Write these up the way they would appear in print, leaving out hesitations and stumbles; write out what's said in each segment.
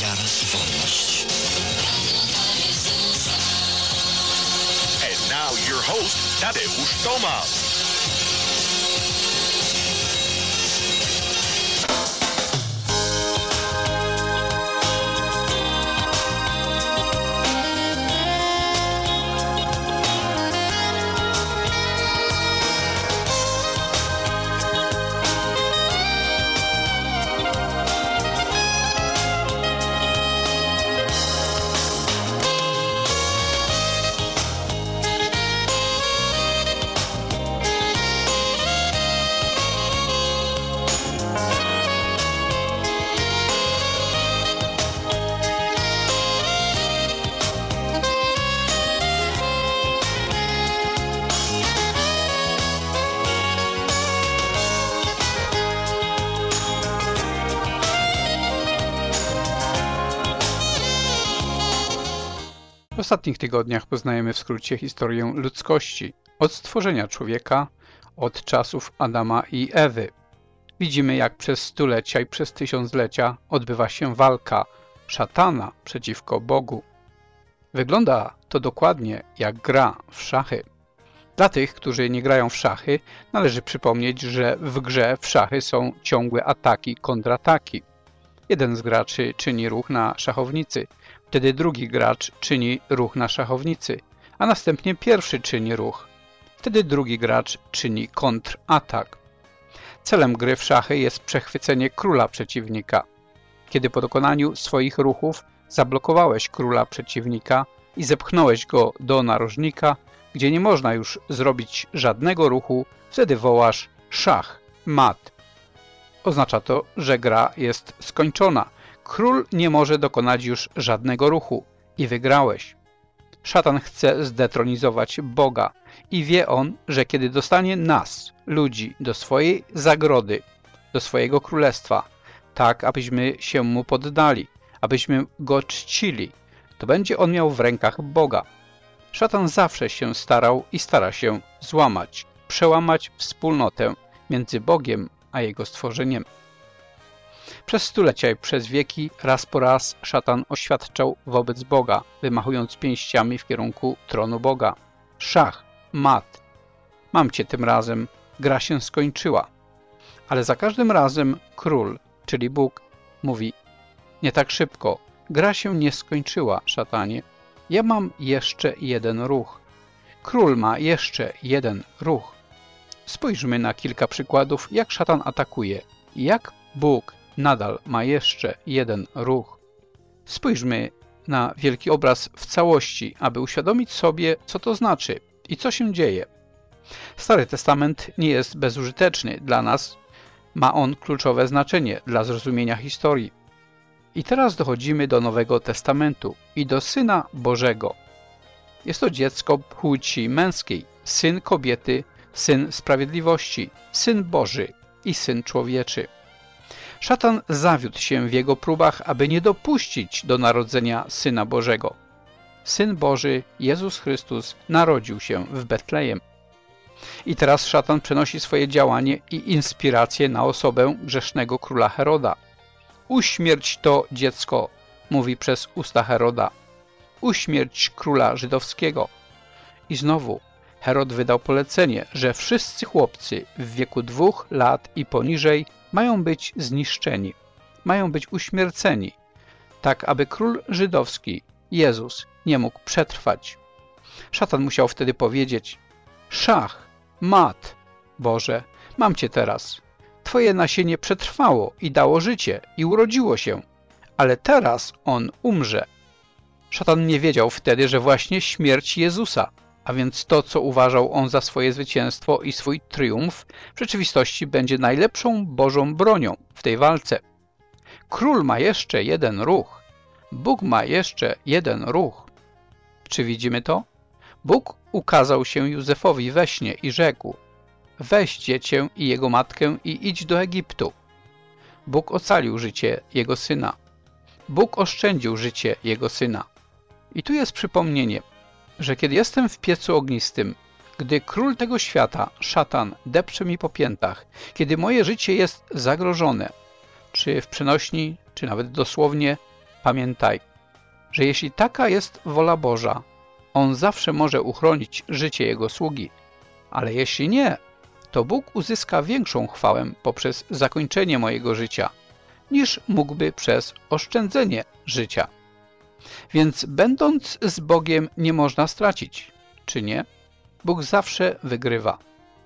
Teraz wolność. And now your host, Tadeusz Tomasz. W ostatnich tygodniach poznajemy w skrócie historię ludzkości, od stworzenia człowieka, od czasów Adama i Ewy. Widzimy, jak przez stulecia i przez tysiąclecia odbywa się walka szatana przeciwko Bogu. Wygląda to dokładnie jak gra w szachy. Dla tych, którzy nie grają w szachy, należy przypomnieć, że w grze w szachy są ciągłe ataki, kontrataki. Jeden z graczy czyni ruch na szachownicy, wtedy drugi gracz czyni ruch na szachownicy, a następnie pierwszy czyni ruch. Wtedy drugi gracz czyni kontratak. Celem gry w szachy jest przechwycenie króla przeciwnika. Kiedy po dokonaniu swoich ruchów zablokowałeś króla przeciwnika i zepchnąłeś go do narożnika, gdzie nie można już zrobić żadnego ruchu, wtedy wołasz szach, mat. Oznacza to, że gra jest skończona. Król nie może dokonać już żadnego ruchu i wygrałeś. Szatan chce zdetronizować Boga i wie on, że kiedy dostanie nas, ludzi, do swojej zagrody, do swojego królestwa, tak abyśmy się mu poddali, abyśmy go czcili, to będzie on miał w rękach Boga. Szatan zawsze się starał i stara się złamać, przełamać wspólnotę między Bogiem a jego stworzeniem. Przez stulecia i przez wieki raz po raz szatan oświadczał wobec Boga, wymachując pięściami w kierunku tronu Boga. Szach, mat. Mam cię tym razem, gra się skończyła. Ale za każdym razem król, czyli Bóg, mówi: nie tak szybko, gra się nie skończyła, szatanie. Ja mam jeszcze jeden ruch. Król ma jeszcze jeden ruch. Spójrzmy na kilka przykładów, jak szatan atakuje, jak Bóg nadal ma jeszcze jeden ruch. Spójrzmy na wielki obraz w całości, aby uświadomić sobie, co to znaczy i co się dzieje. Stary Testament nie jest bezużyteczny dla nas, ma on kluczowe znaczenie dla zrozumienia historii. I teraz dochodzimy do Nowego Testamentu i do Syna Bożego. Jest to dziecko płci męskiej, syn kobiety, Syn Sprawiedliwości, Syn Boży i Syn Człowieczy. Szatan zawiódł się w jego próbach, aby nie dopuścić do narodzenia Syna Bożego. Syn Boży, Jezus Chrystus, narodził się w Betlejem. I teraz szatan przenosi swoje działanie i inspirację na osobę grzesznego króla Heroda. Uśmierć to dziecko, mówi przez usta Heroda. Uśmierć króla żydowskiego. I znowu Herod wydał polecenie, że wszyscy chłopcy w wieku 2 lat i poniżej mają być zniszczeni, mają być uśmierceni, tak aby król żydowski, Jezus, nie mógł przetrwać. Szatan musiał wtedy powiedzieć: szach, mat, Boże, mam cię teraz. Twoje nasienie przetrwało i dało życie i urodziło się, ale teraz on umrze. Szatan nie wiedział wtedy, że właśnie śmierć Jezusa, a więc to, co uważał on za swoje zwycięstwo i swój triumf, w rzeczywistości będzie najlepszą Bożą bronią w tej walce. Król ma jeszcze jeden ruch. Bóg ma jeszcze jeden ruch. Czy widzimy to? Bóg ukazał się Józefowi we śnie i rzekł: weź dziecię i jego matkę i idź do Egiptu. Bóg ocalił życie jego syna. Bóg oszczędził życie jego syna. I tu jest przypomnienie, że kiedy jestem w piecu ognistym, gdy król tego świata, szatan, depcze mi po piętach, kiedy moje życie jest zagrożone, czy w przenośni, czy nawet dosłownie, Pamiętaj, że jeśli taka jest wola Boża, On zawsze może uchronić życie Jego sługi, ale jeśli nie, to Bóg uzyska większą chwałę poprzez zakończenie mojego życia, niż mógłby przez oszczędzenie życia. Więc będąc z Bogiem nie można stracić, czy nie? Bóg zawsze wygrywa.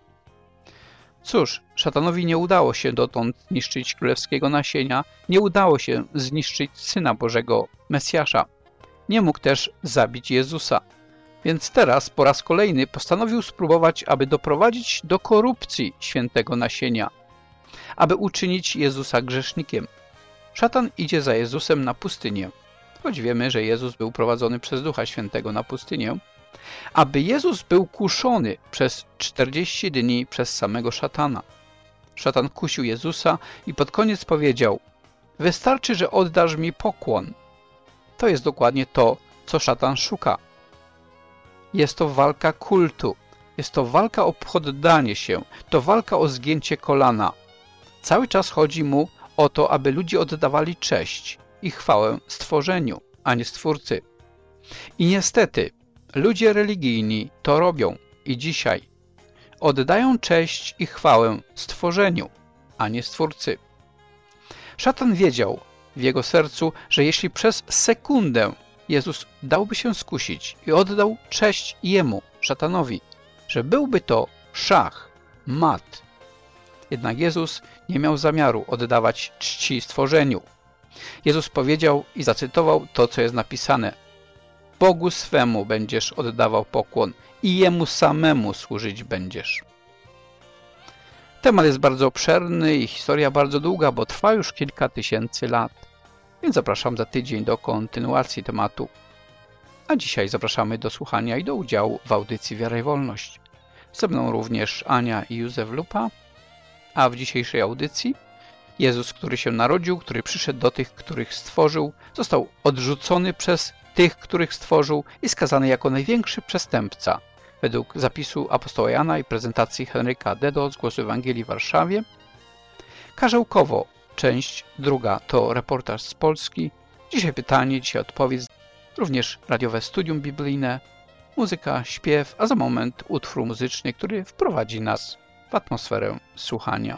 Cóż, szatanowi nie udało się dotąd zniszczyć królewskiego nasienia, nie udało się zniszczyć Syna Bożego, Mesjasza. Nie mógł też zabić Jezusa. Więc teraz po raz kolejny postanowił spróbować, aby doprowadzić do korupcji świętego nasienia, aby uczynić Jezusa grzesznikiem. Szatan idzie za Jezusem na pustynię, choć wiemy, że Jezus był prowadzony przez Ducha Świętego na pustynię, aby Jezus był kuszony przez 40 dni przez samego szatana. Szatan kusił Jezusa i pod koniec powiedział: wystarczy, że oddasz mi pokłon. To jest dokładnie to, co szatan szuka. Jest to walka kultu, jest to walka o poddanie się, to walka o zgięcie kolana. Cały czas chodzi mu o to, aby ludzie oddawali cześć i chwałę stworzeniu, a nie Stwórcy. I niestety, ludzie religijni to robią i dzisiaj. Oddają cześć i chwałę stworzeniu, a nie Stwórcy. Szatan wiedział w jego sercu, że jeśli przez sekundę Jezus dałby się skusić i oddał cześć Jemu, szatanowi, że byłby to szach, mat. Jednak Jezus nie miał zamiaru oddawać czci stworzeniu. Jezus powiedział i zacytował to, co jest napisane: Bogu swemu będziesz oddawał pokłon i Jemu samemu służyć będziesz. Temat jest bardzo obszerny i historia bardzo długa, bo trwa już kilka tysięcy lat. Więc zapraszam za tydzień do kontynuacji tematu. A dzisiaj zapraszamy do słuchania i do udziału w audycji Wiara i Wolność. Ze mną również Ania i Józef Lupa. A w dzisiejszej audycji Jezus, który się narodził, który przyszedł do tych, których stworzył, został odrzucony przez tych, których stworzył i skazany jako największy przestępca. Według zapisu apostoła Jana i prezentacji Henryka Dedo z Głosu Ewangelii w Warszawie. Karzełkowo, część druga to reportaż z Polski. Dzisiaj pytanie, dzisiaj odpowiedź. Również radiowe studium biblijne, muzyka, śpiew, a za moment utwór muzyczny, który wprowadzi nas w atmosferę słuchania.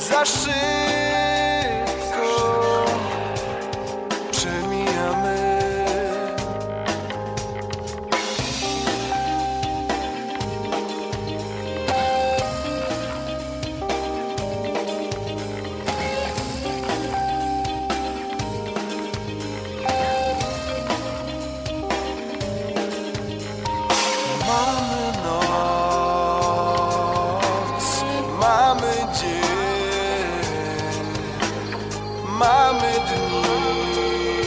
za szybko przemijamy. Mamy noc, mamy dzień, mamy dni,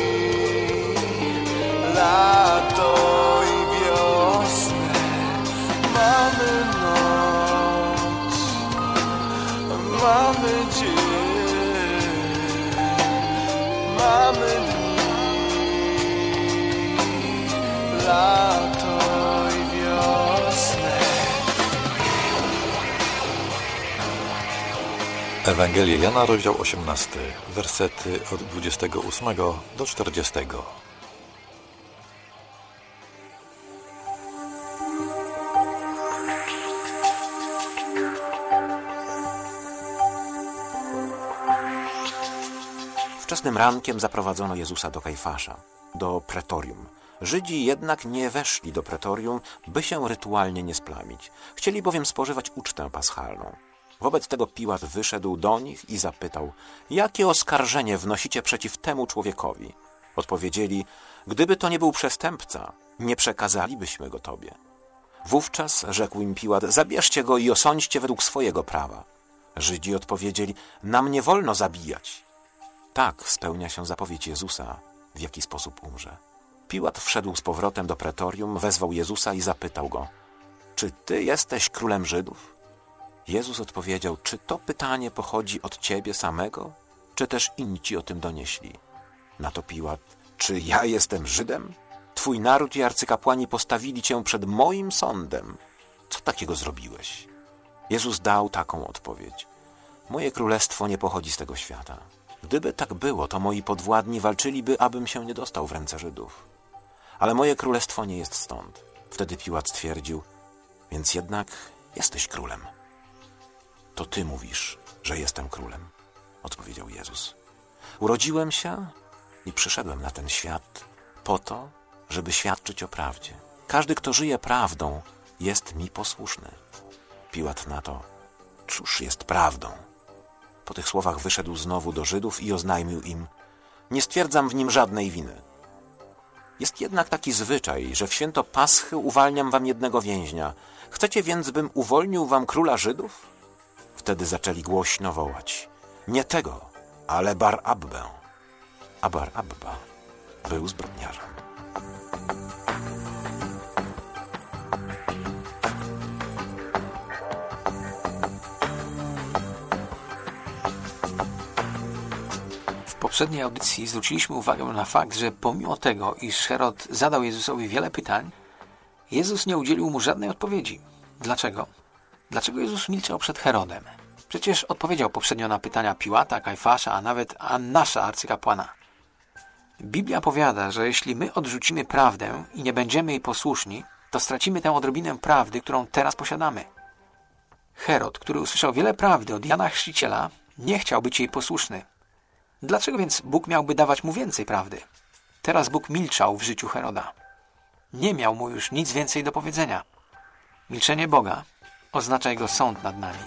lato i wiosnę. Mamy noc, mamy dzień, mamy dni, lato i wiosnę. Ewangelia Jana, rozdział 18, wersety od 28 do 40. Wczesnym rankiem zaprowadzono Jezusa do Kajfasza, do pretorium. Żydzi jednak nie weszli do pretorium, by się rytualnie nie splamić. Chcieli bowiem spożywać ucztę paschalną. Wobec tego Piłat wyszedł do nich i zapytał: jakie oskarżenie wnosicie przeciw temu człowiekowi? Odpowiedzieli: gdyby to nie był przestępca, nie przekazalibyśmy go tobie. Wówczas rzekł im Piłat: zabierzcie go i osądźcie według swojego prawa. Żydzi odpowiedzieli: nam nie wolno zabijać. Tak spełnia się zapowiedź Jezusa, w jaki sposób umrze. Piłat wszedł z powrotem do pretorium, wezwał Jezusa i zapytał go: czy ty jesteś królem Żydów? Jezus odpowiedział: czy to pytanie pochodzi od ciebie samego, czy też inni ci o tym donieśli? Na to Piłat: czy ja jestem Żydem? Twój naród i arcykapłani postawili cię przed moim sądem. Co takiego zrobiłeś? Jezus dał taką odpowiedź: moje królestwo nie pochodzi z tego świata. Gdyby tak było, to moi podwładni walczyliby, abym się nie dostał w ręce Żydów. Ale moje królestwo nie jest stąd. Wtedy Piłat stwierdził: więc jednak jesteś królem. To ty mówisz, że jestem królem, odpowiedział Jezus. Urodziłem się i przyszedłem na ten świat po to, żeby świadczyć o prawdzie. Każdy, kto żyje prawdą, jest mi posłuszny. Piłat na to: cóż jest prawdą? Po tych słowach wyszedł znowu do Żydów i oznajmił im: nie stwierdzam w nim żadnej winy. Jest jednak taki zwyczaj, że w święto Paschy uwalniam wam jednego więźnia. Chcecie więc, bym uwolnił wam króla Żydów? Wtedy zaczęli głośno wołać: nie tego, ale Bar-Abbę. A Bar-Abba był zbrodniarzem. W poprzedniej audycji zwróciliśmy uwagę na fakt, że pomimo tego, iż Herod zadał Jezusowi wiele pytań, Jezus nie udzielił mu żadnej odpowiedzi. Dlaczego? Dlaczego Jezus milczał przed Herodem? Przecież odpowiedział poprzednio na pytania Piłata, Kajfasza, a nawet Annasza, arcykapłana. Biblia powiada, że jeśli my odrzucimy prawdę i nie będziemy jej posłuszni, to stracimy tę odrobinę prawdy, którą teraz posiadamy. Herod, który usłyszał wiele prawdy od Jana Chrzciciela, nie chciał być jej posłuszny. Dlaczego więc Bóg miałby dawać mu więcej prawdy? Teraz Bóg milczał w życiu Heroda. Nie miał mu już nic więcej do powiedzenia. Milczenie Boga oznacza Jego sąd nad nami.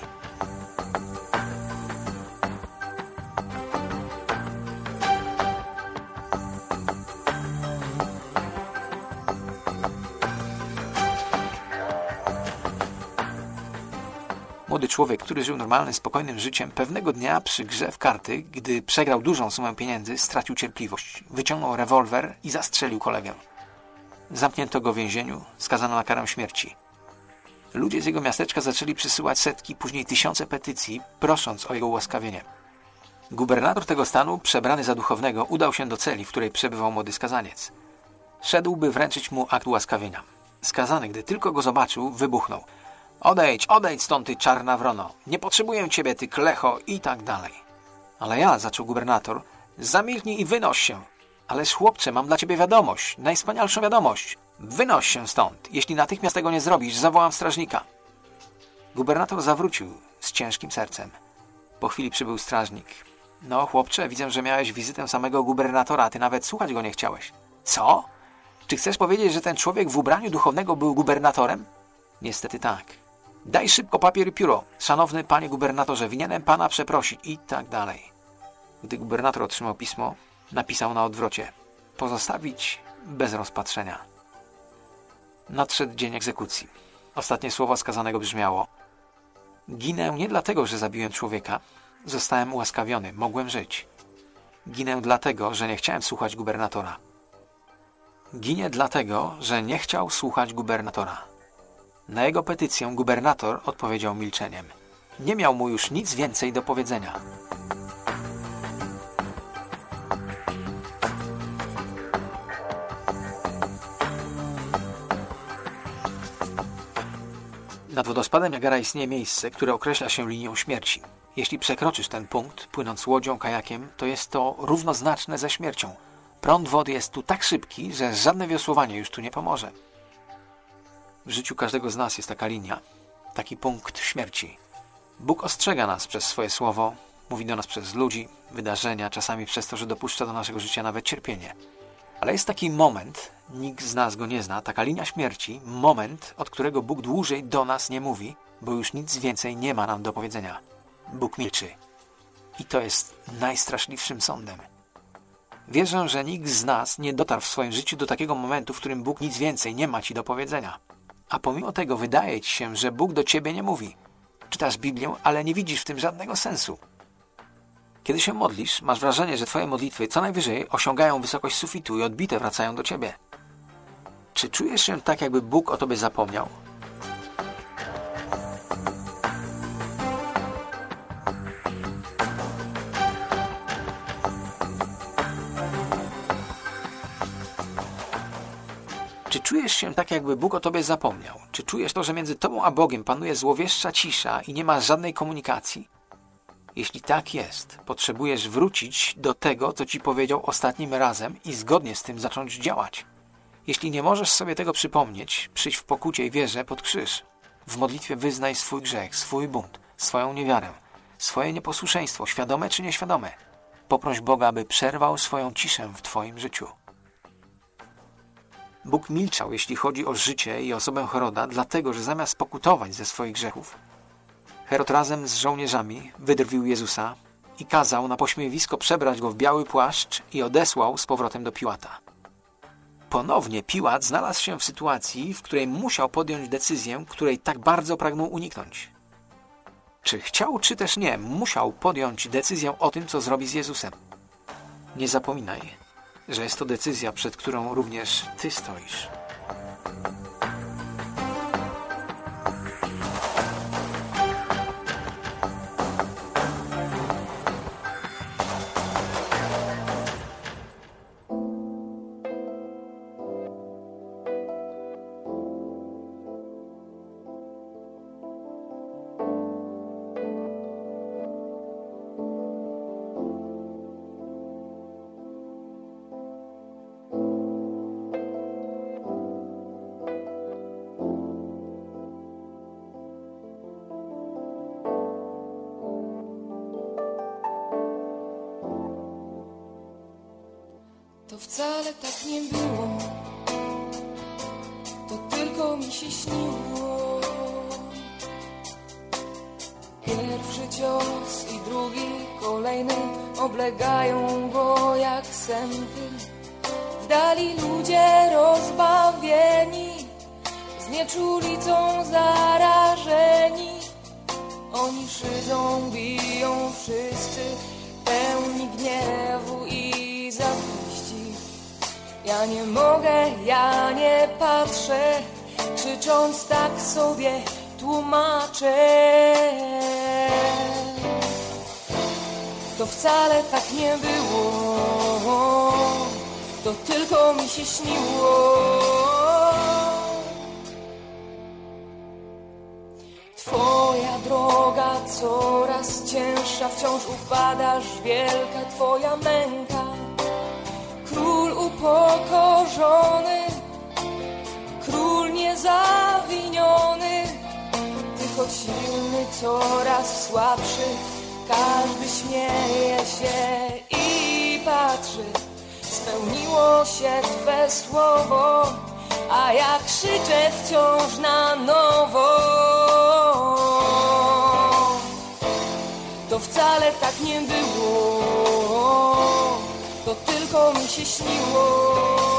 Młody człowiek, który żył normalnym, spokojnym życiem, pewnego dnia przy grze w karty, gdy przegrał dużą sumę pieniędzy, stracił cierpliwość. Wyciągnął rewolwer i zastrzelił kolegę. Zamknięto go w więzieniu, skazano na karę śmierci. Ludzie z jego miasteczka zaczęli przysyłać setki, później tysiące petycji, prosząc o jego ułaskawienie. Gubernator tego stanu, przebrany za duchownego, udał się do celi, w której przebywał młody skazaniec. Szedł, by wręczyć mu akt ułaskawienia. Skazany, gdy tylko go zobaczył, wybuchnął: odejdź, odejdź stąd, ty czarna wrono! Nie potrzebuję ciebie, ty klecho! I tak dalej. Ale ja, zaczął gubernator, zamilknij i wynoś się. Ależ chłopcze, mam dla ciebie wiadomość, najwspanialszą wiadomość. Wynoś się stąd. Jeśli natychmiast tego nie zrobisz, zawołam strażnika. Gubernator zawrócił z ciężkim sercem. Po chwili przybył strażnik. No, chłopcze, widzę, że miałeś wizytę samego gubernatora, a ty nawet słuchać go nie chciałeś. Co? Czy chcesz powiedzieć, że ten człowiek w ubraniu duchownego był gubernatorem? Niestety tak. Daj szybko papier i pióro. Szanowny panie gubernatorze, winienem pana przeprosić i tak dalej. Gdy gubernator otrzymał pismo, napisał na odwrocie: pozostawić bez rozpatrzenia. Nadszedł dzień egzekucji. Ostatnie słowo skazanego brzmiało: ginę nie dlatego, że zabiłem człowieka. Zostałem ułaskawiony, mogłem żyć. Ginę dlatego, że nie chciałem słuchać gubernatora. Ginie dlatego, że nie chciał słuchać gubernatora. Na jego petycję gubernator odpowiedział milczeniem. Nie miał mu już nic więcej do powiedzenia. Nad wodospadem Niagara istnieje miejsce, które określa się linią śmierci. Jeśli przekroczysz ten punkt, płynąc łodzią, kajakiem, to jest to równoznaczne ze śmiercią. Prąd wody jest tu tak szybki, że żadne wiosłowanie już tu nie pomoże. W życiu każdego z nas jest taka linia, taki punkt śmierci. Bóg ostrzega nas przez swoje słowo, mówi do nas przez ludzi, wydarzenia, czasami przez to, że dopuszcza do naszego życia nawet cierpienie. Ale jest taki moment, nikt z nas go nie zna, taka linia śmierci, moment, od którego Bóg dłużej do nas nie mówi, bo już nic więcej nie ma nam do powiedzenia. Bóg milczy. I to jest najstraszliwszym sądem. Wierzę, że nikt z nas nie dotarł w swoim życiu do takiego momentu, w którym Bóg nic więcej nie ma ci do powiedzenia. A pomimo tego wydaje ci się, że Bóg do ciebie nie mówi. Czytasz Biblię, ale nie widzisz w tym żadnego sensu. Kiedy się modlisz, masz wrażenie, że twoje modlitwy co najwyżej osiągają wysokość sufitu i odbite wracają do ciebie. Czy czujesz się tak, jakby Bóg o tobie zapomniał? Czy czujesz się tak, jakby Bóg o tobie zapomniał? Czy czujesz to, że między tobą a Bogiem panuje złowieszcza cisza i nie ma żadnej komunikacji? Jeśli tak jest, potrzebujesz wrócić do tego, co ci powiedział ostatnim razem i zgodnie z tym zacząć działać. Jeśli nie możesz sobie tego przypomnieć, przyjdź w pokucie i wierze pod krzyż. W modlitwie wyznaj swój grzech, swój bunt, swoją niewiarę, swoje nieposłuszeństwo, świadome czy nieświadome. Poproś Boga, aby przerwał swoją ciszę w twoim życiu. Bóg milczał, jeśli chodzi o życie i osobę Heroda, dlatego, że zamiast pokutować ze swoich grzechów, Herod razem z żołnierzami wydrwił Jezusa i kazał na pośmiewisko przebrać go w biały płaszcz i odesłał z powrotem do Piłata. Ponownie Piłat znalazł się w sytuacji, w której musiał podjąć decyzję, której tak bardzo pragnął uniknąć. Czy chciał, czy też nie, musiał podjąć decyzję o tym, co zrobi z Jezusem. Nie zapominaj, że jest to decyzja, przed którą również ty stoisz. To wcale tak nie było, to tylko mi się śniło. Pierwszy cios i drugi, kolejny oblegają go jak sępy. W dali ludzie rozbawieni, znieczulicą zarażeni. Oni szydzą, biją wszyscy, pełni gniewu i zawiści. Ja nie mogę, ja nie patrzę, krzycząc tak sobie tłumaczę. To wcale tak nie było, to tylko mi się śniło. Twoja droga coraz cięższa, wciąż upadasz, wielka twoja męka. Król upokorzony, król niezawiniony, ty choć silny, coraz słabszy, Każdy śmieje się i patrzy, spełniło się Twe słowo, a ja krzyczę wciąż na nowo. To wcale tak nie było, to tylko mi się śniło.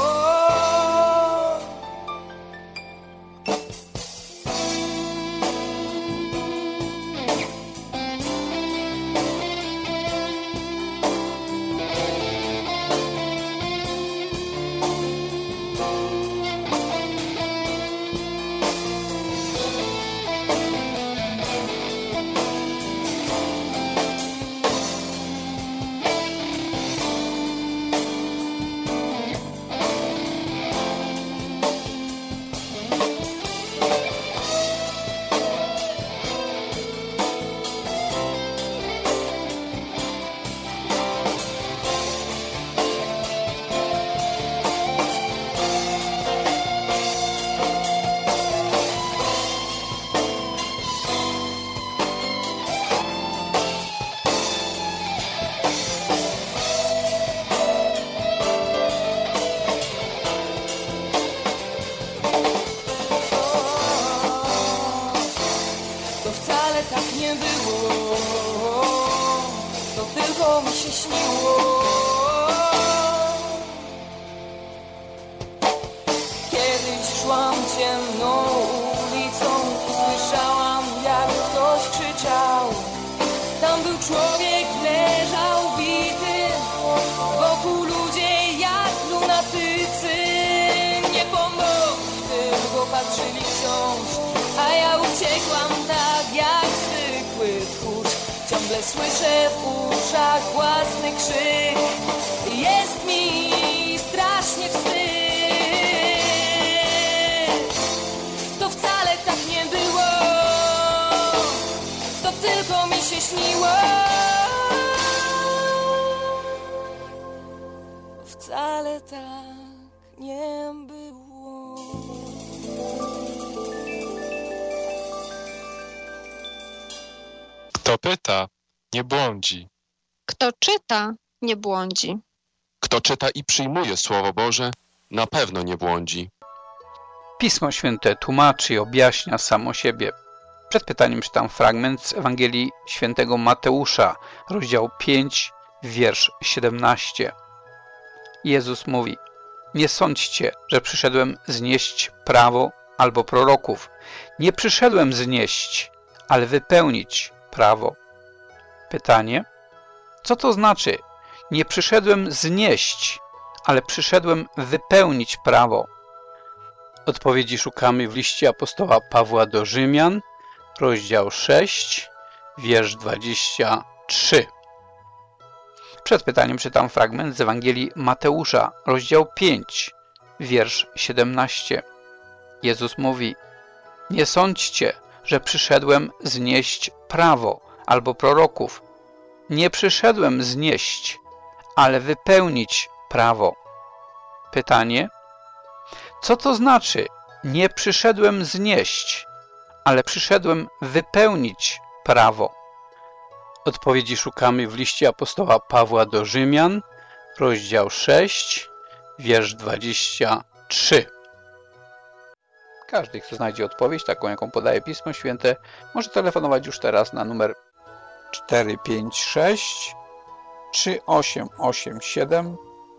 Człowiek leżał bity, wokół ludzie jak lunatycy. Nie pomogli, tylko patrzyli wciąż, a ja uciekłam tak jak zwykły tchórz. Ciągle słyszę w uszach własny krzyk, jest mi strasznie wstyd. To wcale tak nie było, to tylko mi się śniło. Wcale tak nie było. Kto pyta, nie błądzi. Kto czyta, nie błądzi. Kto czyta i przyjmuje Słowo Boże, na pewno nie błądzi. Pismo Święte tłumaczy i objaśnia samo siebie. Przed pytaniem czytam fragment z Ewangelii Świętego Mateusza, rozdział 5, wiersz 17. Jezus mówi: nie sądźcie, że przyszedłem znieść prawo albo proroków. Nie przyszedłem znieść, ale wypełnić prawo. Pytanie: co to znaczy? Nie przyszedłem znieść, ale przyszedłem wypełnić prawo. Odpowiedzi szukamy w liście apostoła Pawła do Rzymian, rozdział 6, wiersz 23. Przed pytaniem czytam fragment z Ewangelii Mateusza, rozdział 5, wiersz 17. Jezus mówi: nie sądźcie, że przyszedłem znieść prawo albo proroków. Nie przyszedłem znieść, ale wypełnić prawo. Pytanie: co to znaczy? Nie przyszedłem znieść, ale przyszedłem wypełnić prawo. Odpowiedzi szukamy w liście apostoła Pawła do Rzymian, rozdział 6, wiersz 23. Każdy, kto znajdzie odpowiedź, taką jaką podaje Pismo Święte, może telefonować już teraz na numer 456 3887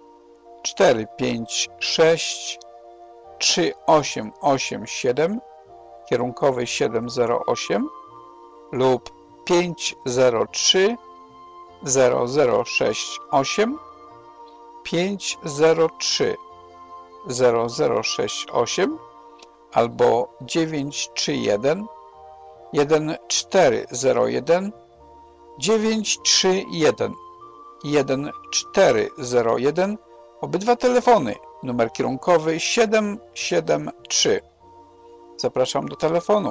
456 3887, kierunkowy 708 lub 503 0068 503 0068 albo 931 1401 931 1401. Obydwa telefony, numer kierunkowy 773. Zapraszam do telefonu.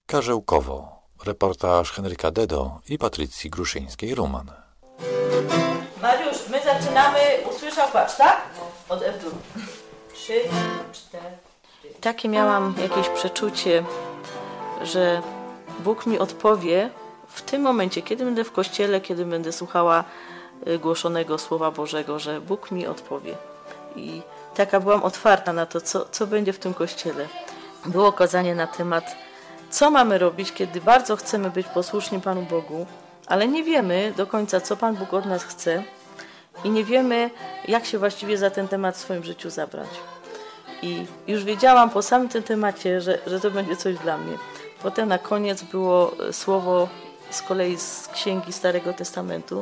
Karzełkowo. Reportaż Henryka Dedo i Patrycji Gruszyńskiej-Ruman. Mariusz, my zaczynamy, usłyszał płacz, tak? Od F-dur. 3, 4. Takie miałam jakieś przeczucie, że Bóg mi odpowie w tym momencie, kiedy będę w kościele, kiedy będę słuchała głoszonego Słowa Bożego, że Bóg mi odpowie. I taka byłam otwarta na to, co będzie w tym kościele. Było kazanie na temat, co mamy robić, kiedy bardzo chcemy być posłuszni Panu Bogu, ale nie wiemy do końca, co Pan Bóg od nas chce i nie wiemy, jak się właściwie za ten temat w swoim życiu zabrać. I już wiedziałam po samym tym temacie, że to będzie coś dla mnie. Potem na koniec było słowo z kolei z Księgi Starego Testamentu,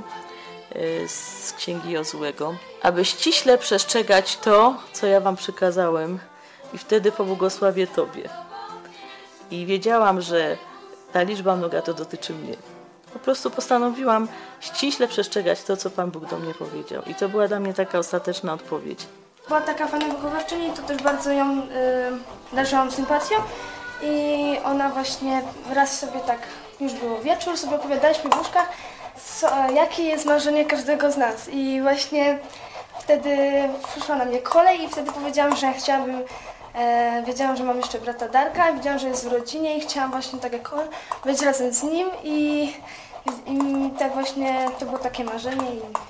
z Księgi Jozuego, aby ściśle przestrzegać to, co ja wam przykazałem i wtedy pobłogosławię Tobie. I wiedziałam, że ta liczba mnoga to dotyczy mnie. Po prostu postanowiłam ściśle przestrzegać to, co Pan Bóg do mnie powiedział. I to była dla mnie taka ostateczna odpowiedź. Była taka fajna wychowawczyni, to też bardzo ją darzyłam sympatią. I ona właśnie raz sobie tak, już było wieczór, sobie opowiadaliśmy w łóżkach, jakie jest marzenie każdego z nas. I właśnie wtedy przyszła na mnie kolej i wtedy powiedziałam, że chciałabym, wiedziałam, że mam jeszcze brata Darka, wiedziałam, że jest w rodzinie i chciałam właśnie tak jak on, być razem z nim i tak właśnie to było takie marzenie.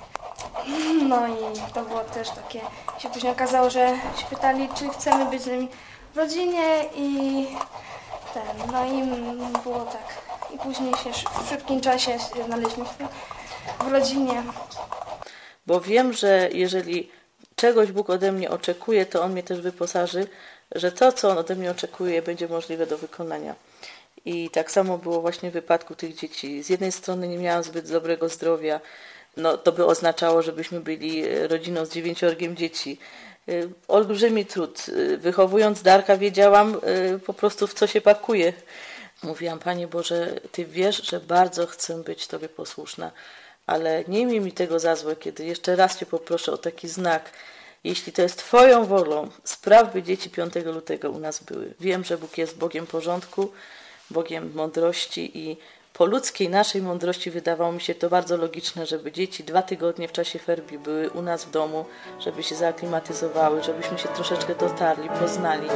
No i to było też takie, się później okazało, że się pytali, czy chcemy być z nimi w rodzinie i no i było tak. I później się w szybkim czasie znaleźliśmy w rodzinie. Bo wiem, że jeżeli czegoś Bóg ode mnie oczekuje, to On mnie też wyposaży, że to, co On ode mnie oczekuje, będzie możliwe do wykonania. I tak samo było właśnie w wypadku tych dzieci. Z jednej strony nie miałam zbyt dobrego zdrowia, no to by oznaczało, żebyśmy byli rodziną z 9 dzieci. Olbrzymi trud. Wychowując Darka wiedziałam po prostu, w co się pakuje. Mówiłam, Panie Boże, Ty wiesz, że bardzo chcę być Tobie posłuszna, ale nie miej mi tego za złe, kiedy jeszcze raz Cię poproszę o taki znak. Jeśli to jest Twoją wolą, spraw, by dzieci 5 lutego u nas były. Wiem, że Bóg jest Bogiem porządku, Bogiem mądrości i po ludzkiej naszej mądrości wydawało mi się to bardzo logiczne, żeby dzieci 2 tygodnie w czasie ferii były u nas w domu, żeby się zaaklimatyzowały, żebyśmy się troszeczkę dotarli, poznali.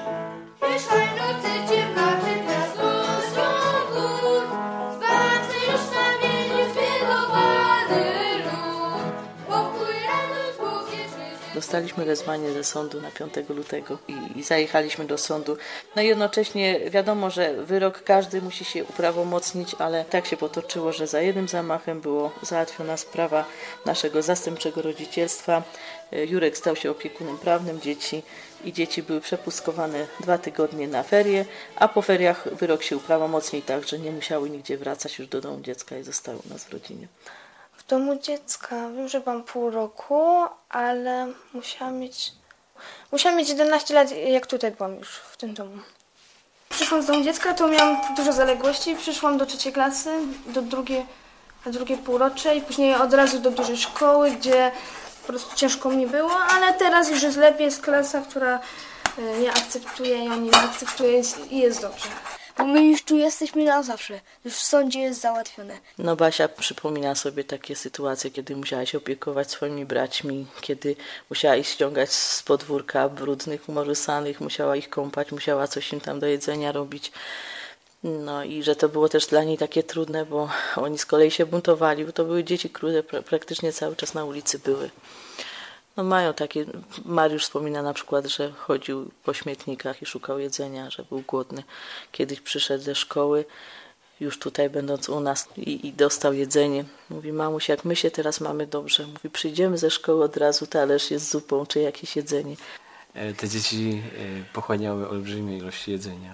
Dostaliśmy wezwanie ze sądu na 5 lutego i zajechaliśmy do sądu. No i jednocześnie wiadomo, że wyrok każdy musi się uprawomocnić, ale tak się potoczyło, że za jednym zamachem była załatwiona sprawa naszego zastępczego rodzicielstwa. Jurek stał się opiekunem prawnym dzieci i dzieci były przepustkowane 2 tygodnie na ferie, a po feriach wyrok się uprawomocnił tak, że nie musiały nigdzie wracać już do domu dziecka i zostały u nas w rodzinie. W domu dziecka wiem, że byłam pół roku, ale musiałam mieć 11 lat, jak tutaj byłam już w tym domu. Przyszłam z domu dziecka, to miałam dużo zaległości. Przyszłam do 3. klasy, na drugie półrocze i później od razu do dużej szkoły, gdzie po prostu ciężko mi było, ale teraz już jest lepiej, jest klasa, która mnie akceptuje i oni mnie akceptują i jest dobrze. Bo my już tu jesteśmy na zawsze. Już w sądzie jest załatwione. No Basia przypomina sobie takie sytuacje, kiedy musiała się opiekować swoimi braćmi, kiedy musiała ich ściągać z podwórka brudnych, umarzysanych, musiała ich kąpać, musiała coś im tam do jedzenia robić. No i że to było też dla niej takie trudne, bo oni z kolei się buntowali, bo to były dzieci, które praktycznie cały czas na ulicy były. No mają takie, Mariusz wspomina na przykład, że chodził po śmietnikach i szukał jedzenia, że był głodny. Kiedyś przyszedł ze szkoły, już tutaj będąc u nas i dostał jedzenie. Mówi, mamuś, jak my się teraz mamy dobrze. Mówi, przyjdziemy ze szkoły od razu, talerz jest z zupą czy jakieś jedzenie. Te dzieci pochłaniały olbrzymie ilości jedzenia.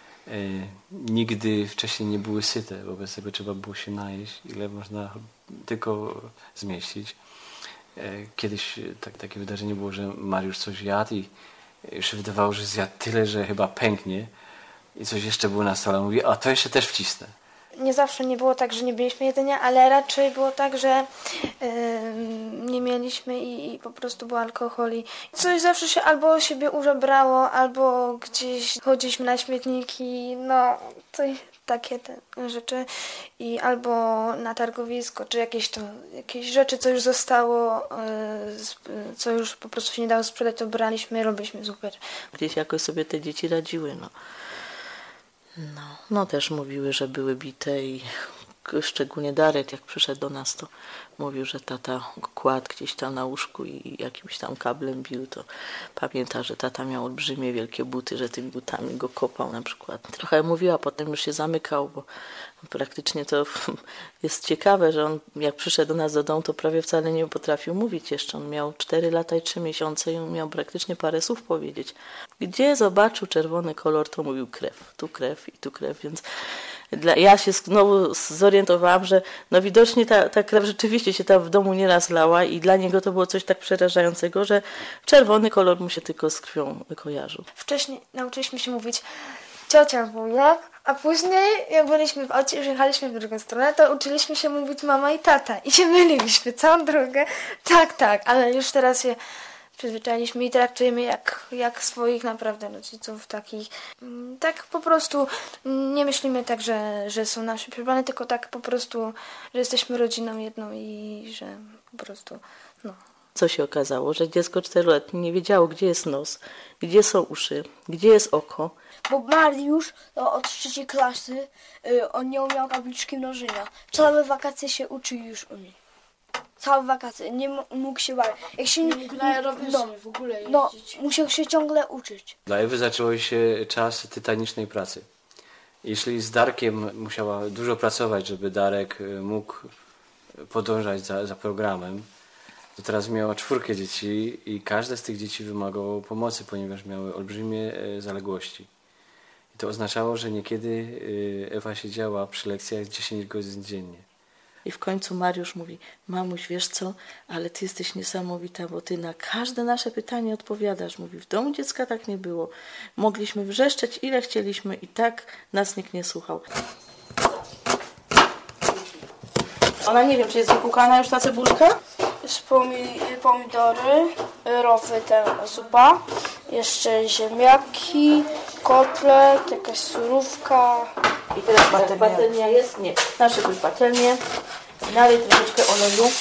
Nigdy wcześniej nie były syte, wobec tego trzeba było się najeść, ile można tylko zmieścić. Kiedyś takie wydarzenie było, że Mariusz coś jadł i już się wydawało, że zjadł tyle, że chyba pęknie i coś jeszcze było na stole. Mówi, a to jeszcze też wcisnę. Nie zawsze nie było tak, że nie mieliśmy jedzenia, ale raczej było tak, że nie mieliśmy i po prostu był alkohol i coś zawsze się albo siebie użebrało, albo gdzieś chodziliśmy na śmietniki, no coś takie te rzeczy i albo na targowisko, czy jakieś rzeczy, co już zostało, co już po prostu się nie dało sprzedać, to braliśmy, robiliśmy super. Gdzieś jakoś sobie te dzieci radziły, no też mówiły, że były bite i szczególnie Darek, jak przyszedł do nas, to mówił, że tata go kładł gdzieś tam na łóżku i jakimś tam kablem bił, to pamięta, że tata miał olbrzymie wielkie buty, że tymi butami go kopał na przykład. Trochę mówiła, potem już się zamykał, bo praktycznie to jest ciekawe, że on jak przyszedł do nas do domu, to prawie wcale nie potrafił mówić jeszcze. On miał 4 lata i 3 miesiące i on miał praktycznie parę słów powiedzieć. Gdzie zobaczył czerwony kolor, to mówił krew. Tu krew i tu krew, więc ja się znowu zorientowałam, że no widocznie ta krew rzeczywiście się tam w domu nieraz lała i dla niego to było coś tak przerażającego, że czerwony kolor mu się tylko z krwią kojarzył. Wcześniej nauczyliśmy się mówić ciocia, wujek, a później jak byliśmy w aucie, już jechaliśmy w drugą stronę, to uczyliśmy się mówić mama i tata i się myliliśmy całą drogę. Tak, ale już teraz się przyzwyczailiśmy i traktujemy jak swoich naprawdę rodziców, takich. Tak po prostu nie myślimy tak, że są nasze problemy, tylko tak po prostu, że jesteśmy rodziną jedną i że po prostu, Co się okazało, że dziecko 4-letnie nie wiedziało, gdzie jest nos, gdzie są uszy, gdzie jest oko. Bo Mariusz od 3 klasy, on nie umiał tabliczki mnożenia. Całe wakacje się uczył już umie. Całe wakacje, nie mógł się bawić. Jak się nie mógł w ogóle jeździć. Musiał się ciągle uczyć. Dla Ewy zaczął się czas tytanicznej pracy. Jeśli z Darkiem musiała dużo pracować, żeby Darek mógł podążać za programem, to teraz miała 4 dzieci i każde z tych dzieci wymagało pomocy, ponieważ miały olbrzymie zaległości. I to oznaczało, że niekiedy Ewa siedziała przy lekcjach 10 godzin dziennie. I w końcu Mariusz mówi: mamuś, wiesz co, ale ty jesteś niesamowita, bo ty na każde nasze pytanie odpowiadasz. Mówi, w domu dziecka tak nie było. Mogliśmy wrzeszczeć ile chcieliśmy i tak nas nikt nie słuchał. Ona nie wiem, czy jest wypłukana już ta cebulka? Pomidory, rowy, zupa, jeszcze ziemniaki, kotlet, jakaś surówka. I teraz patelnia jest? Nie. Naszykuj patelnię. Nalej troszeczkę oleju.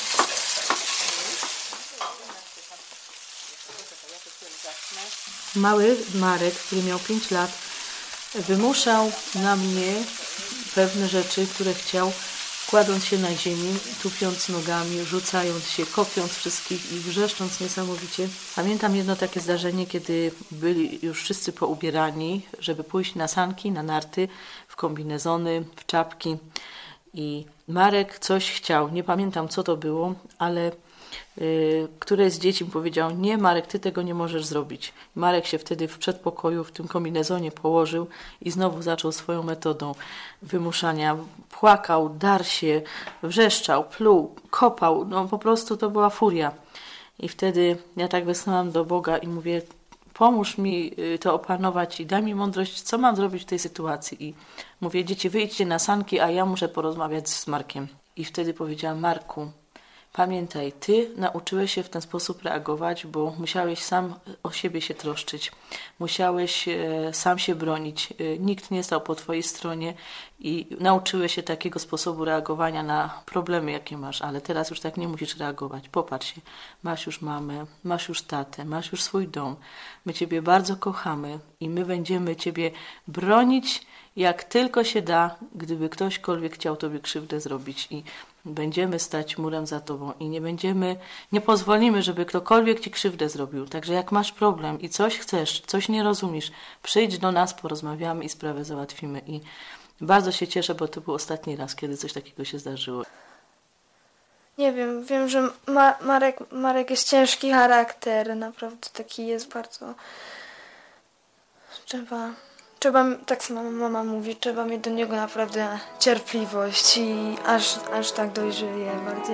Mały Marek, który miał 5 lat, wymuszał na mnie pewne rzeczy, które chciał, kładąc się na ziemi, tupiąc nogami, rzucając się, kopiąc wszystkich i wrzeszcząc niesamowicie. Pamiętam jedno takie zdarzenie, kiedy byli już wszyscy poubierani, żeby pójść na sanki, na narty, w kombinezony, w czapki. I Marek coś chciał, nie pamiętam co to było, ale któreś z dzieci mu powiedział: nie Marek, ty tego nie możesz zrobić. Marek się wtedy w przedpokoju w tym kombinezonie położył i znowu zaczął swoją metodą wymuszania. Płakał, darł się, wrzeszczał, pluł, kopał, no po prostu to była furia. I wtedy ja tak wysłałam do Boga i mówię: pomóż mi to opanować i daj mi mądrość, co mam zrobić w tej sytuacji. I mówię: dzieci, wyjdźcie na sanki, a ja muszę porozmawiać z Markiem. I wtedy powiedziałam: Marku, pamiętaj, ty nauczyłeś się w ten sposób reagować, bo musiałeś sam o siebie się troszczyć. Musiałeś sam się bronić. Nikt nie stał po twojej stronie i nauczyłeś się takiego sposobu reagowania na problemy, jakie masz. Ale teraz już tak nie musisz reagować. Popatrz się. Masz już mamę, masz już tatę, masz już swój dom. My ciebie bardzo kochamy i my będziemy ciebie bronić, jak tylko się da, gdyby ktośkolwiek chciał tobie krzywdę zrobić. I będziemy stać murem za tobą i nie pozwolimy, żeby ktokolwiek ci krzywdę zrobił. Także jak masz problem i coś chcesz, coś nie rozumiesz, przyjdź do nas, porozmawiamy i sprawę załatwimy. I bardzo się cieszę, bo to był ostatni raz, kiedy coś takiego się zdarzyło. Nie wiem, że Marek jest ciężki charakter, naprawdę taki jest bardzo. Trzeba, tak samo mama mówi, trzeba mieć do niego naprawdę cierpliwość i aż tak dojrzeje bardziej.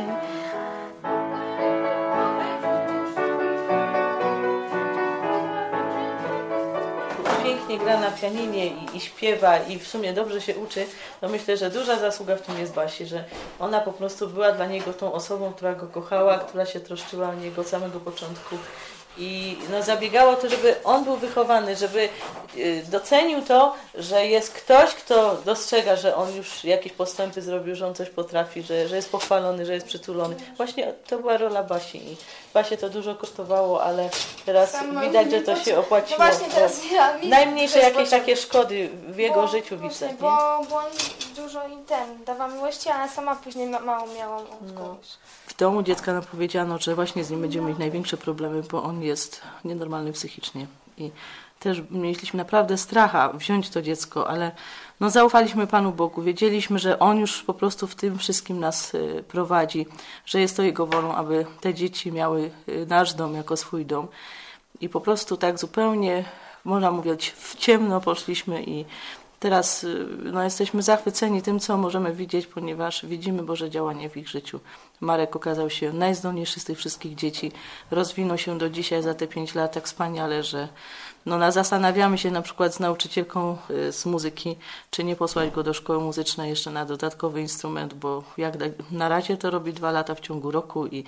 pięknie gra na pianinie i śpiewa i w sumie dobrze się uczy, to myślę, że duża zasługa w tym jest Basi, że ona po prostu była dla niego tą osobą, która go kochała, która się troszczyła o niego od samego początku. I no, zabiegało to, żeby on był wychowany, żeby docenił to, że jest ktoś, kto dostrzega, że on już jakieś postępy zrobił, że on coś potrafi, że jest pochwalony, że jest przytulony. Właśnie to była rola Basi i Basie to dużo kosztowało, ale teraz widać, że to się opłaciło. No właśnie teraz ja widzę, najmniejsze jakieś takie szkody w jego życiu widzę. Bo on dużo im dawał miłości, ale sama później mało miałam od kogoś. W domu dziecka nam powiedziano, że właśnie z nim będziemy mieć największe problemy, bo on jest nienormalny psychicznie. I też mieliśmy naprawdę stracha wziąć to dziecko, ale no zaufaliśmy Panu Bogu. Wiedzieliśmy, że On już po prostu w tym wszystkim nas prowadzi, że jest to Jego wolą, aby te dzieci miały nasz dom jako swój dom. I po prostu tak zupełnie, można mówić, w ciemno poszliśmy i teraz no, jesteśmy zachwyceni tym, co możemy widzieć, ponieważ widzimy Boże działanie w ich życiu. Marek okazał się najzdolniejszy z tych wszystkich dzieci. Rozwinął się do dzisiaj za te 5 lat tak wspaniale, że no, zastanawiamy się na przykład z nauczycielką z muzyki, czy nie posłać go do szkoły muzycznej jeszcze na dodatkowy instrument, bo jak na razie to robi 2 lata w ciągu roku i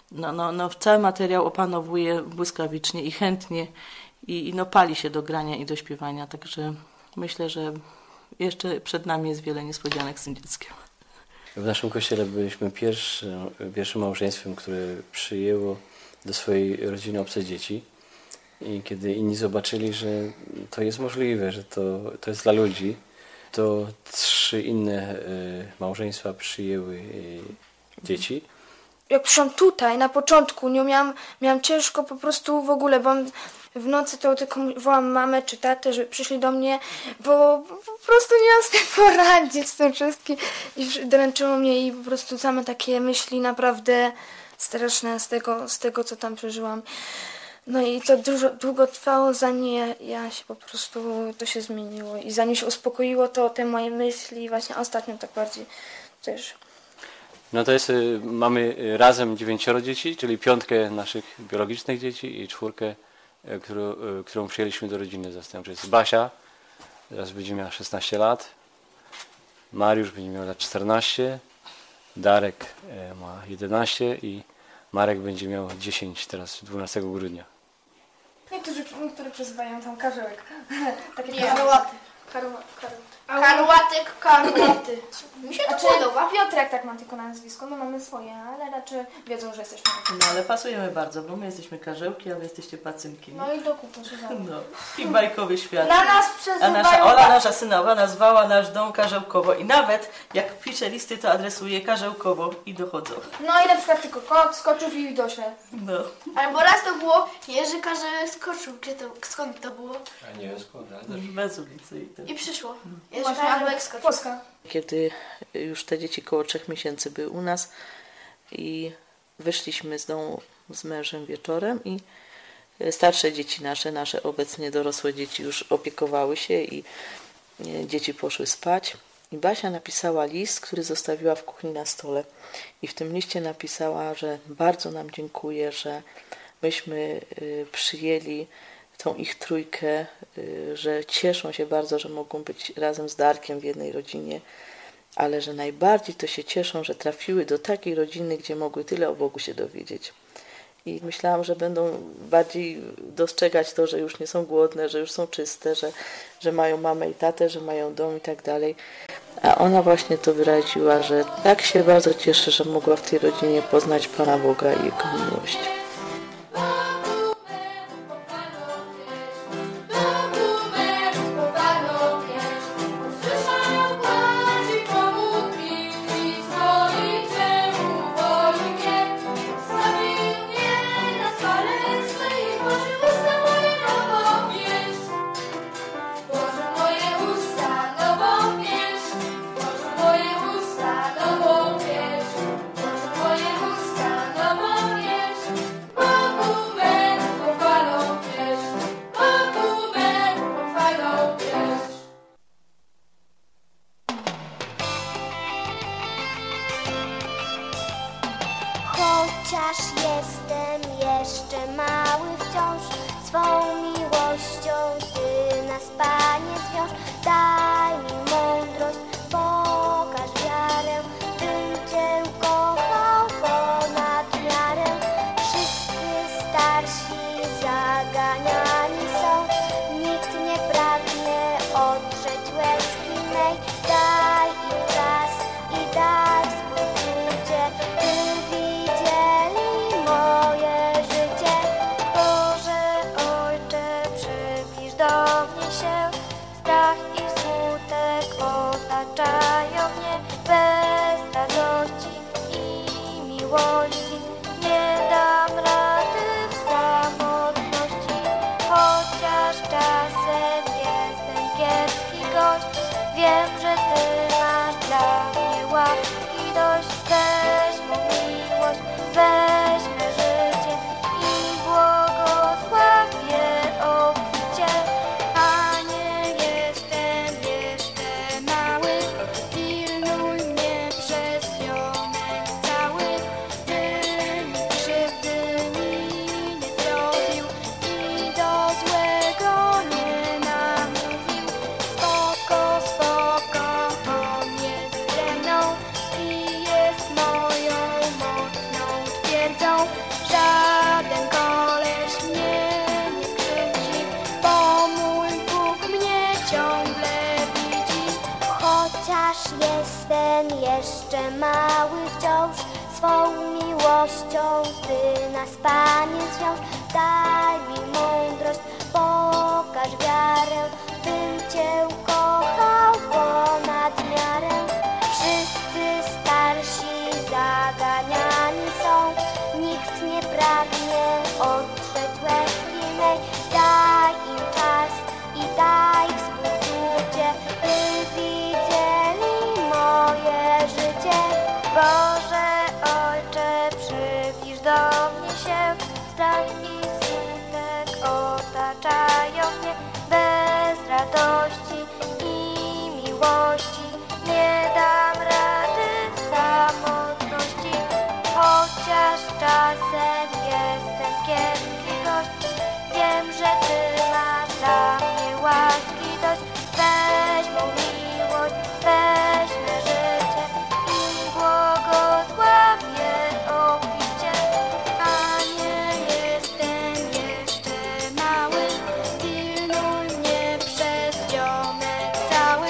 cały materiał opanowuje błyskawicznie i chętnie i no, pali się do grania i do śpiewania, także myślę, że jeszcze przed nami jest wiele niespodzianek z tym dzieckiem. W naszym kościele byliśmy pierwszym małżeństwem, które przyjęło do swojej rodziny obce dzieci. I kiedy inni zobaczyli, że to jest możliwe, że to jest dla ludzi, to 3 inne małżeństwa przyjęły dzieci. Jak przyszłam tutaj, na początku, miałam ciężko po prostu w ogóle, bo w nocy to tylko wołam mamę czy tatę, żeby przyszli do mnie, bo po prostu nie miałam sobie poradzić z tym wszystkim. I dręczyło mnie i po prostu same takie myśli naprawdę straszne z tego co tam przeżyłam. No i to długo trwało, zanim ja się po prostu, to się zmieniło i zanim się uspokoiło to te moje myśli, właśnie ostatnio tak bardziej też. No to jest, mamy razem 9 dzieci, czyli 5 naszych biologicznych dzieci i 4, którą przyjęliśmy do rodziny zastępczej. Jest Basia, teraz będzie miała 16 lat, Mariusz będzie miał lat 14, Darek ma 11 i Marek będzie miał 10 teraz 12 grudnia. Niektórzy przezywają tam karzełek. Takie Karłaty. Karłaty. Mi się to podoba. Piotrek tak ma tylko na nazwisko, no mamy swoje, ale raczej wiedzą, że jesteśmy. No ale pasujemy bardzo, bo my jesteśmy karzełki, a wy jesteście pacynki. No i do kupy się No i bajkowy świat. Na nas przezywają. A nasza Ola, nasza synowa, nazwała nasz dom Karzełkowo i nawet jak pisze listy, to adresuje Karzełkowo i dochodzą. No i na przykład tylko kot, skoczów i dośle. No. Albo raz to było Jerzy Karzełek skoczył. Skąd to było? A nie, skąd? Bez ulicy. I przyszło. Jerzy Karzełek skoczył. Polska. Kiedy już te dzieci koło 3 miesięcy były u nas i wyszliśmy z domu z mężem wieczorem i starsze dzieci nasze obecnie dorosłe dzieci już opiekowały się i dzieci poszły spać. I Basia napisała list, który zostawiła w kuchni na stole. I w tym liście napisała, że bardzo nam dziękuję, że myśmy przyjęli tą ich 3, że cieszą się bardzo, że mogą być razem z Darkiem w jednej rodzinie, ale że najbardziej to się cieszą, że trafiły do takiej rodziny, gdzie mogły tyle o Bogu się dowiedzieć. I myślałam, że będą bardziej dostrzegać to, że już nie są głodne, że już są czyste, że mają mamę i tatę, że mają dom i tak dalej. A ona właśnie to wyraziła, że tak się bardzo cieszy, że mogła w tej rodzinie poznać Pana Boga i Jego miłość. Chociaż jestem jeszcze mały wciąż, swą miłością Ty nas do mnie się. Strach i smutek otaczają mnie, bez radości i miłości. Nie dam rady w samotności, chociaż czasem jestem kiepski gość. Wiem, że Ty masz dla mnie łaski dość. Weź mą miłość, weź me życie i błogosław je obficie. Panie, jestem jeszcze mały, pilnuj mnie przez ziomek cały, by nikt krzywdy mi nie zrobił i do złego nie namówił. Spoko, spoko, On jest ze mną i jest moją mocną twierdzą. Żaden koleś mnie nie skrzywdzi, bo mój Bóg mnie ciągle widzi. Chociaż jestem jeszcze mały wciąż, swą miłością Ty nas, Panie, zwiąż. Daj mi mądrość, pokaż wiarę, bym Cię kochał ponad miarę. Wszyscy starsi zaganiani są, nikt nie pragnie otrzeć łezki mej. Daj im czas i daj współczucie, by widzieli moje życie. Boże Ojcze, przybliż do mnie się. Strach i smutek otaczają mnie, bez radości i miłości. Nie dam rady w samotności, chociaż czasem jestem kiepski gość. Wiem, że Ty masz dla mnie łaski dość. Weź mą miłość, weź me życie i błogosław je obficie. Panie, jestem jeszcze mały, pilnuj mnie przez ziomek cały,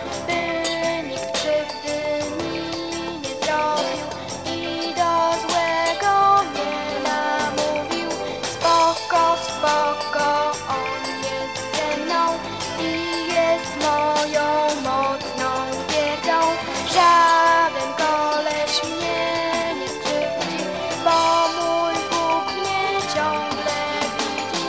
by nikt krzywdy mi nie zrobił i do złego nie namówił. Spoko, spoko, On jest ze mną i jest moją mocną twierdzą. Żaden koleś mnie nie skrzywdzi, bo mój Bóg mnie ciągle widzi.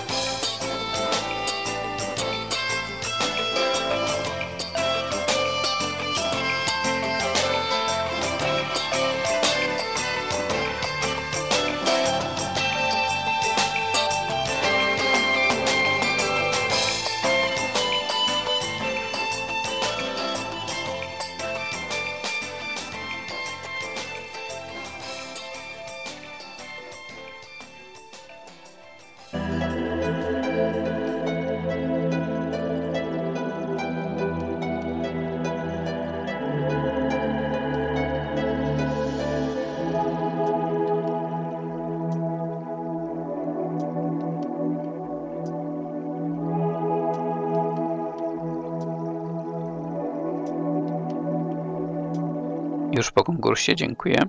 Już po konkursie, dziękuję.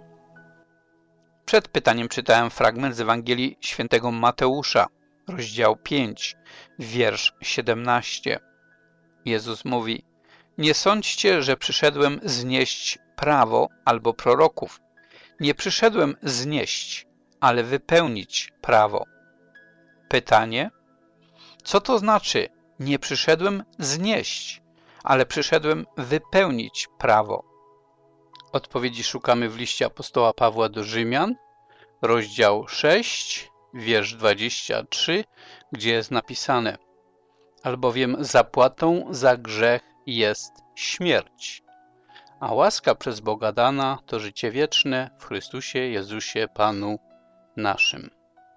Przed pytaniem czytałem fragment z Ewangelii Świętego Mateusza, rozdział 5, wiersz 17. Jezus mówi: nie sądźcie, że przyszedłem znieść prawo albo proroków. Nie przyszedłem znieść, ale wypełnić prawo. Pytanie: co to znaczy nie przyszedłem znieść, ale przyszedłem wypełnić prawo? Odpowiedzi szukamy w liście apostoła Pawła do Rzymian, rozdział 6, wiersz 23, gdzie jest napisane: albowiem zapłatą za grzech jest śmierć, a łaska przez Boga dana to życie wieczne w Chrystusie Jezusie Panu naszym.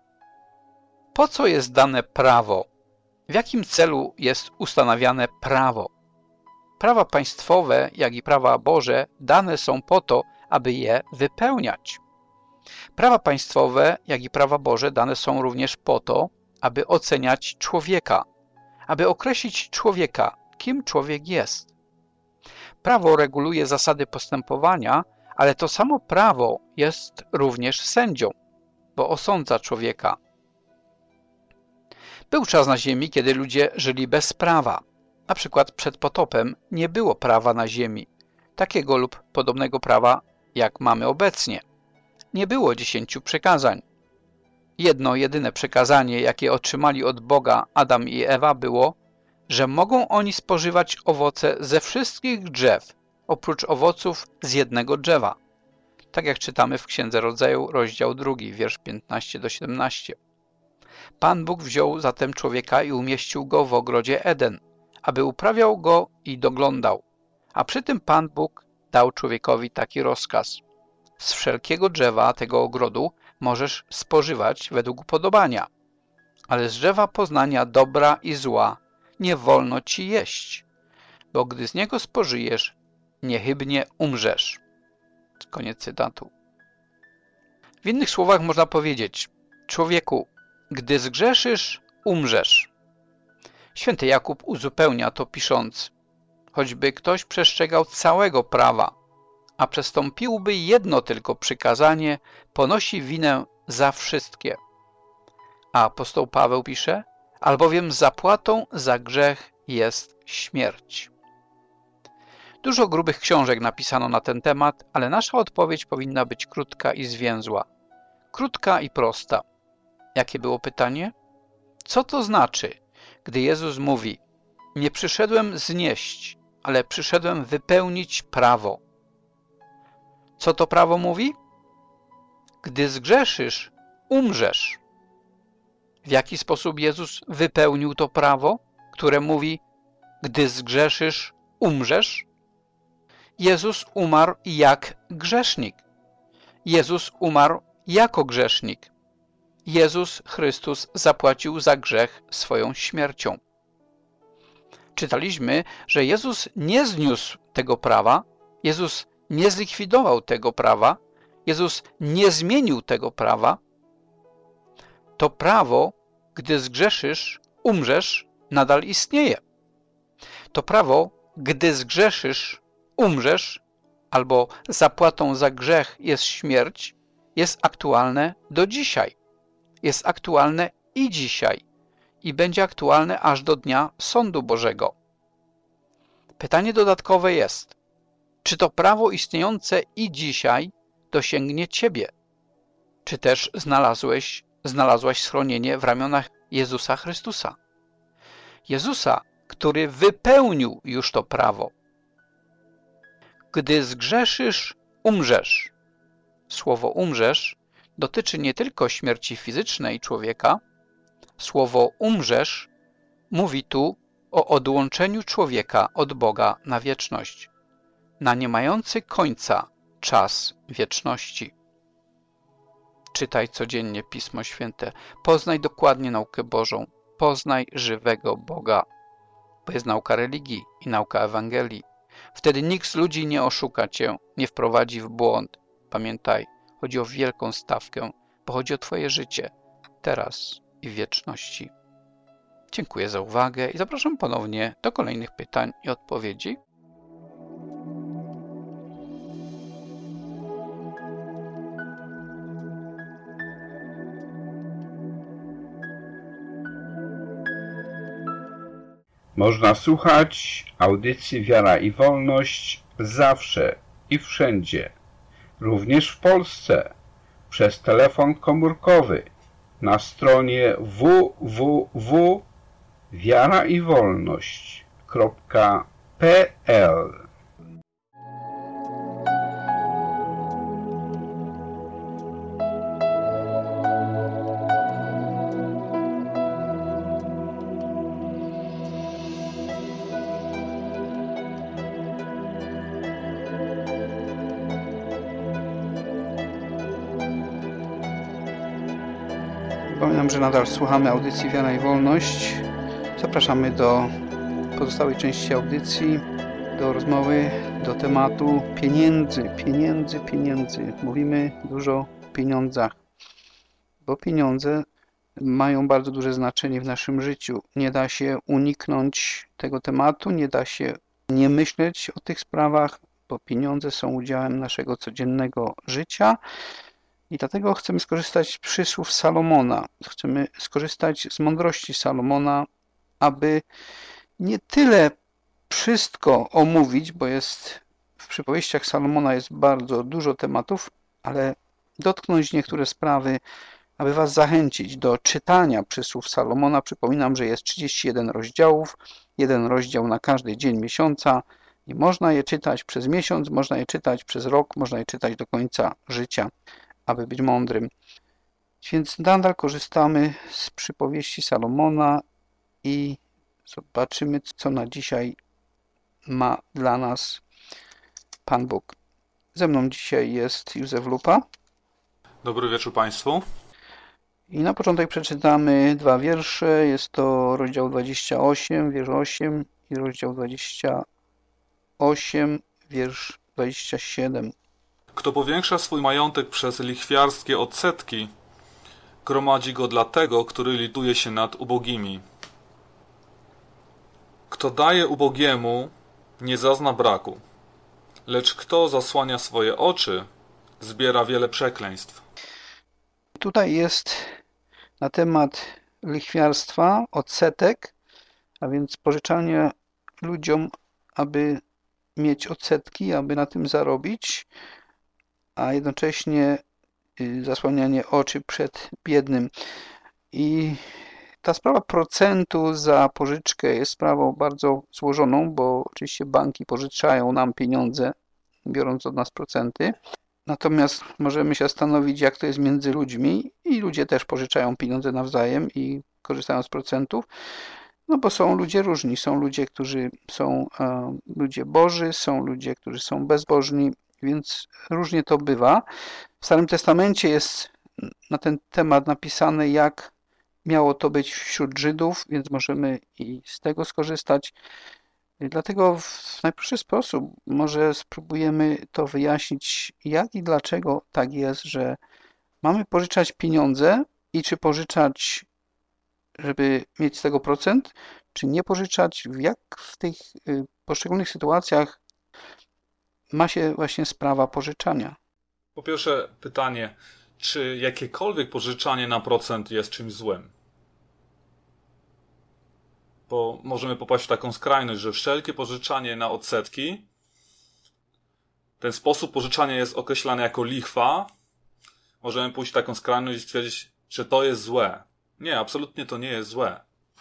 Po co jest dane prawo? W jakim celu jest ustanawiane prawo? Prawa państwowe, jak i prawa Boże dane są po to, aby je wypełniać. Prawa państwowe, jak i prawa Boże dane są również po to, aby oceniać człowieka, aby określić człowieka, kim człowiek jest. Prawo reguluje zasady postępowania, ale to samo prawo jest również sędzią, bo osądza człowieka. Był czas na ziemi, kiedy ludzie żyli bez prawa. Na przykład przed potopem nie było prawa na ziemi, takiego lub podobnego prawa, jak mamy obecnie. Nie było 10 przykazań. Jedno jedyne przekazanie, jakie otrzymali od Boga Adam i Ewa, było, że mogą oni spożywać owoce ze wszystkich drzew, oprócz owoców z jednego drzewa. Tak jak czytamy w Księdze Rodzaju, rozdział 2, wiersz 15-17. Pan Bóg wziął zatem człowieka i umieścił go w ogrodzie Eden, aby uprawiał go i doglądał. A przy tym Pan Bóg dał człowiekowi taki rozkaz. Z wszelkiego drzewa tego ogrodu możesz spożywać według upodobania, ale z drzewa poznania dobra i zła nie wolno ci jeść, bo gdy z niego spożyjesz, niechybnie umrzesz. Koniec cytatu. W innych słowach można powiedzieć: człowieku, gdy zgrzeszysz, umrzesz. Święty Jakub uzupełnia to pisząc: choćby ktoś przestrzegał całego prawa, a przestąpiłby jedno tylko przykazanie, ponosi winę za wszystkie. A apostoł Paweł pisze: albowiem zapłatą za grzech jest śmierć. Dużo grubych książek napisano na ten temat, ale nasza odpowiedź powinna być krótka i zwięzła. Krótka i prosta. Jakie było pytanie? Co to znaczy, gdy Jezus mówi: nie przyszedłem znieść, ale przyszedłem wypełnić prawo? Co to prawo mówi? Gdy zgrzeszysz, umrzesz. W jaki sposób Jezus wypełnił to prawo, które mówi: gdy zgrzeszysz, umrzesz? Jezus umarł jak grzesznik. Jezus umarł jako grzesznik. Jezus Chrystus zapłacił za grzech swoją śmiercią. Czytaliśmy, że Jezus nie zniósł tego prawa, Jezus nie zlikwidował tego prawa, Jezus nie zmienił tego prawa. To prawo, gdy zgrzeszysz, umrzesz, nadal istnieje. To prawo, gdy zgrzeszysz, umrzesz, albo zapłatą za grzech jest śmierć, jest aktualne do dzisiaj. Jest aktualne i dzisiaj i będzie aktualne aż do dnia sądu Bożego. Pytanie dodatkowe jest: czy to prawo istniejące i dzisiaj dosięgnie ciebie? Czy też znalazłaś schronienie w ramionach Jezusa Chrystusa? Jezusa, który wypełnił już to prawo. Gdy zgrzeszysz, umrzesz. Słowo umrzesz dotyczy nie tylko śmierci fizycznej człowieka. Słowo umrzesz mówi tu o odłączeniu człowieka od Boga na wieczność, na nie mający końca czas wieczności. Czytaj codziennie Pismo Święte, poznaj dokładnie naukę Bożą, poznaj żywego Boga, bo jest nauka religii i nauka Ewangelii. Wtedy nikt z ludzi nie oszuka cię, nie wprowadzi w błąd. Pamiętaj, chodzi o wielką stawkę, bo chodzi o twoje życie, teraz i w wieczności. Dziękuję za uwagę i zapraszam ponownie do kolejnych pytań i odpowiedzi. Można słuchać audycji Wiara i Wolność zawsze i wszędzie, również w Polsce, przez telefon komórkowy na stronie www.wiaraiwolność.pl. Przypominam, że nadal słuchamy audycji Wiara i Wolność. Zapraszamy do pozostałej części audycji, do rozmowy, do tematu pieniędzy. Mówimy dużo o pieniądzach, bo pieniądze mają bardzo duże znaczenie w naszym życiu. Nie da się uniknąć tego tematu, nie da się nie myśleć o tych sprawach, bo pieniądze są udziałem naszego codziennego życia. I dlatego chcemy skorzystać z przysłów Salomona. Chcemy skorzystać z mądrości Salomona, aby nie tyle wszystko omówić, bo w przypowieściach Salomona jest bardzo dużo tematów, ale dotknąć niektóre sprawy, aby was zachęcić do czytania przysłów Salomona. Przypominam, że jest 31 rozdziałów, jeden rozdział na każdy dzień miesiąca i można je czytać przez miesiąc, można je czytać przez rok, można je czytać do końca życia, aby być mądrym. Więc nadal korzystamy z przypowieści Salomona i zobaczymy, co na dzisiaj ma dla nas Pan Bóg. Ze mną dzisiaj jest Józef Lupa. Dobry wieczór Państwu. I na początek przeczytamy 2 wiersze. Jest to rozdział 28, wiersz 8 i rozdział 28, wiersz 27. Kto powiększa swój majątek przez lichwiarskie odsetki, gromadzi go dla tego, który lituje się nad ubogimi. Kto daje ubogiemu, nie zazna braku, lecz kto zasłania swoje oczy, zbiera wiele przekleństw. Tutaj jest na temat lichwiarstwa, odsetek, a więc pożyczanie ludziom, aby mieć odsetki, aby na tym zarobić, a jednocześnie zasłanianie oczy przed biednym. I ta sprawa procentu za pożyczkę jest sprawą bardzo złożoną, bo oczywiście banki pożyczają nam pieniądze, biorąc od nas procenty. Natomiast możemy się zastanowić, jak to jest między ludźmi i ludzie też pożyczają pieniądze nawzajem i korzystają z procentów, no bo są ludzie różni. Są ludzie, którzy są ludzie boży, są ludzie, którzy są bezbożni, więc różnie to bywa. W Starym Testamencie jest na ten temat napisane, jak miało to być wśród Żydów, więc możemy i z tego skorzystać. Dlatego w najprostszy sposób może spróbujemy to wyjaśnić, jak i dlaczego tak jest, że mamy pożyczać pieniądze i czy pożyczać, żeby mieć z tego procent, czy nie pożyczać, jak w tych poszczególnych sytuacjach ma się właśnie sprawa pożyczania. Po pierwsze pytanie, czy jakiekolwiek pożyczanie na procent jest czymś złym? Bo możemy popaść w taką skrajność, że wszelkie pożyczanie na odsetki, ten sposób pożyczania jest określany jako lichwa. Możemy pójść w taką skrajność i stwierdzić, że to jest złe. Nie, absolutnie to nie jest złe.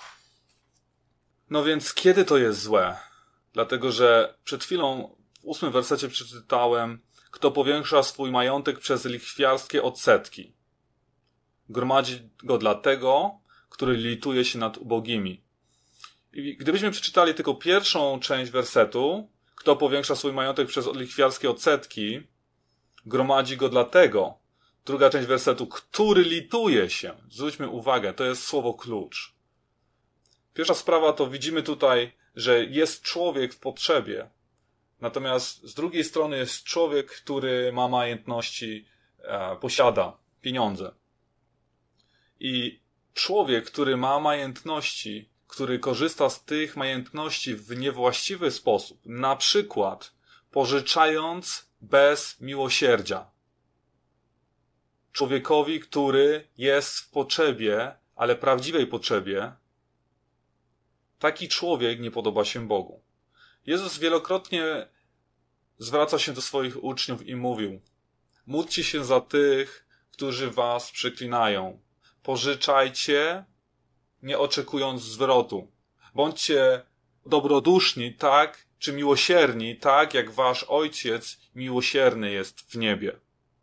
No więc kiedy to jest złe? Dlatego, że przed chwilą w 8 wersecie przeczytałem, kto powiększa swój majątek przez lichwiarskie odsetki. Gromadzi go dla tego, który lituje się nad ubogimi. I gdybyśmy przeczytali tylko pierwszą część wersetu, kto powiększa swój majątek przez lichwiarskie odsetki, gromadzi go dlatego. Druga część wersetu, który lituje się. Zwróćmy uwagę, to jest słowo klucz. Pierwsza sprawa to widzimy tutaj, że jest człowiek w potrzebie. Natomiast z drugiej strony jest człowiek, który ma majątności, posiada pieniądze. I człowiek, który ma majątności, który korzysta z tych majątności w niewłaściwy sposób, na przykład pożyczając bez miłosierdzia. Człowiekowi, który jest w potrzebie, ale prawdziwej potrzebie, taki człowiek nie podoba się Bogu. Jezus wielokrotnie zwraca się do swoich uczniów i mówił: módlcie się za tych, którzy was przeklinają. Pożyczajcie, nie oczekując zwrotu. Bądźcie dobroduszni, tak, czy miłosierni, tak, jak wasz Ojciec miłosierny jest w niebie.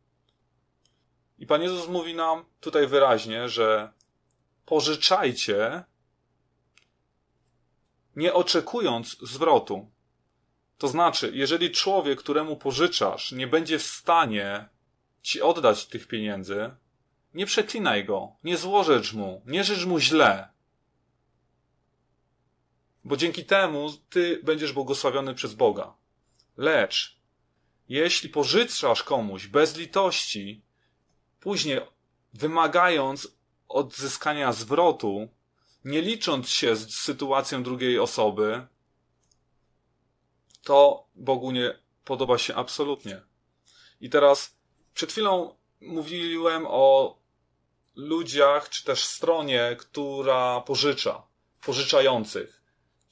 I Pan Jezus mówi nam tutaj wyraźnie, że pożyczajcie, nie oczekując zwrotu. To znaczy, jeżeli człowiek, któremu pożyczasz, nie będzie w stanie ci oddać tych pieniędzy, nie przeklinaj go, nie złożecz mu, nie życz mu źle. Bo dzięki temu ty będziesz błogosławiony przez Boga. Lecz jeśli pożyczasz komuś bez litości, później wymagając odzyskania zwrotu, nie licząc się z sytuacją drugiej osoby, to Bogu nie podoba się absolutnie. I teraz przed chwilą mówiłem o ludziach, czy też stronie, która pożycza, pożyczających.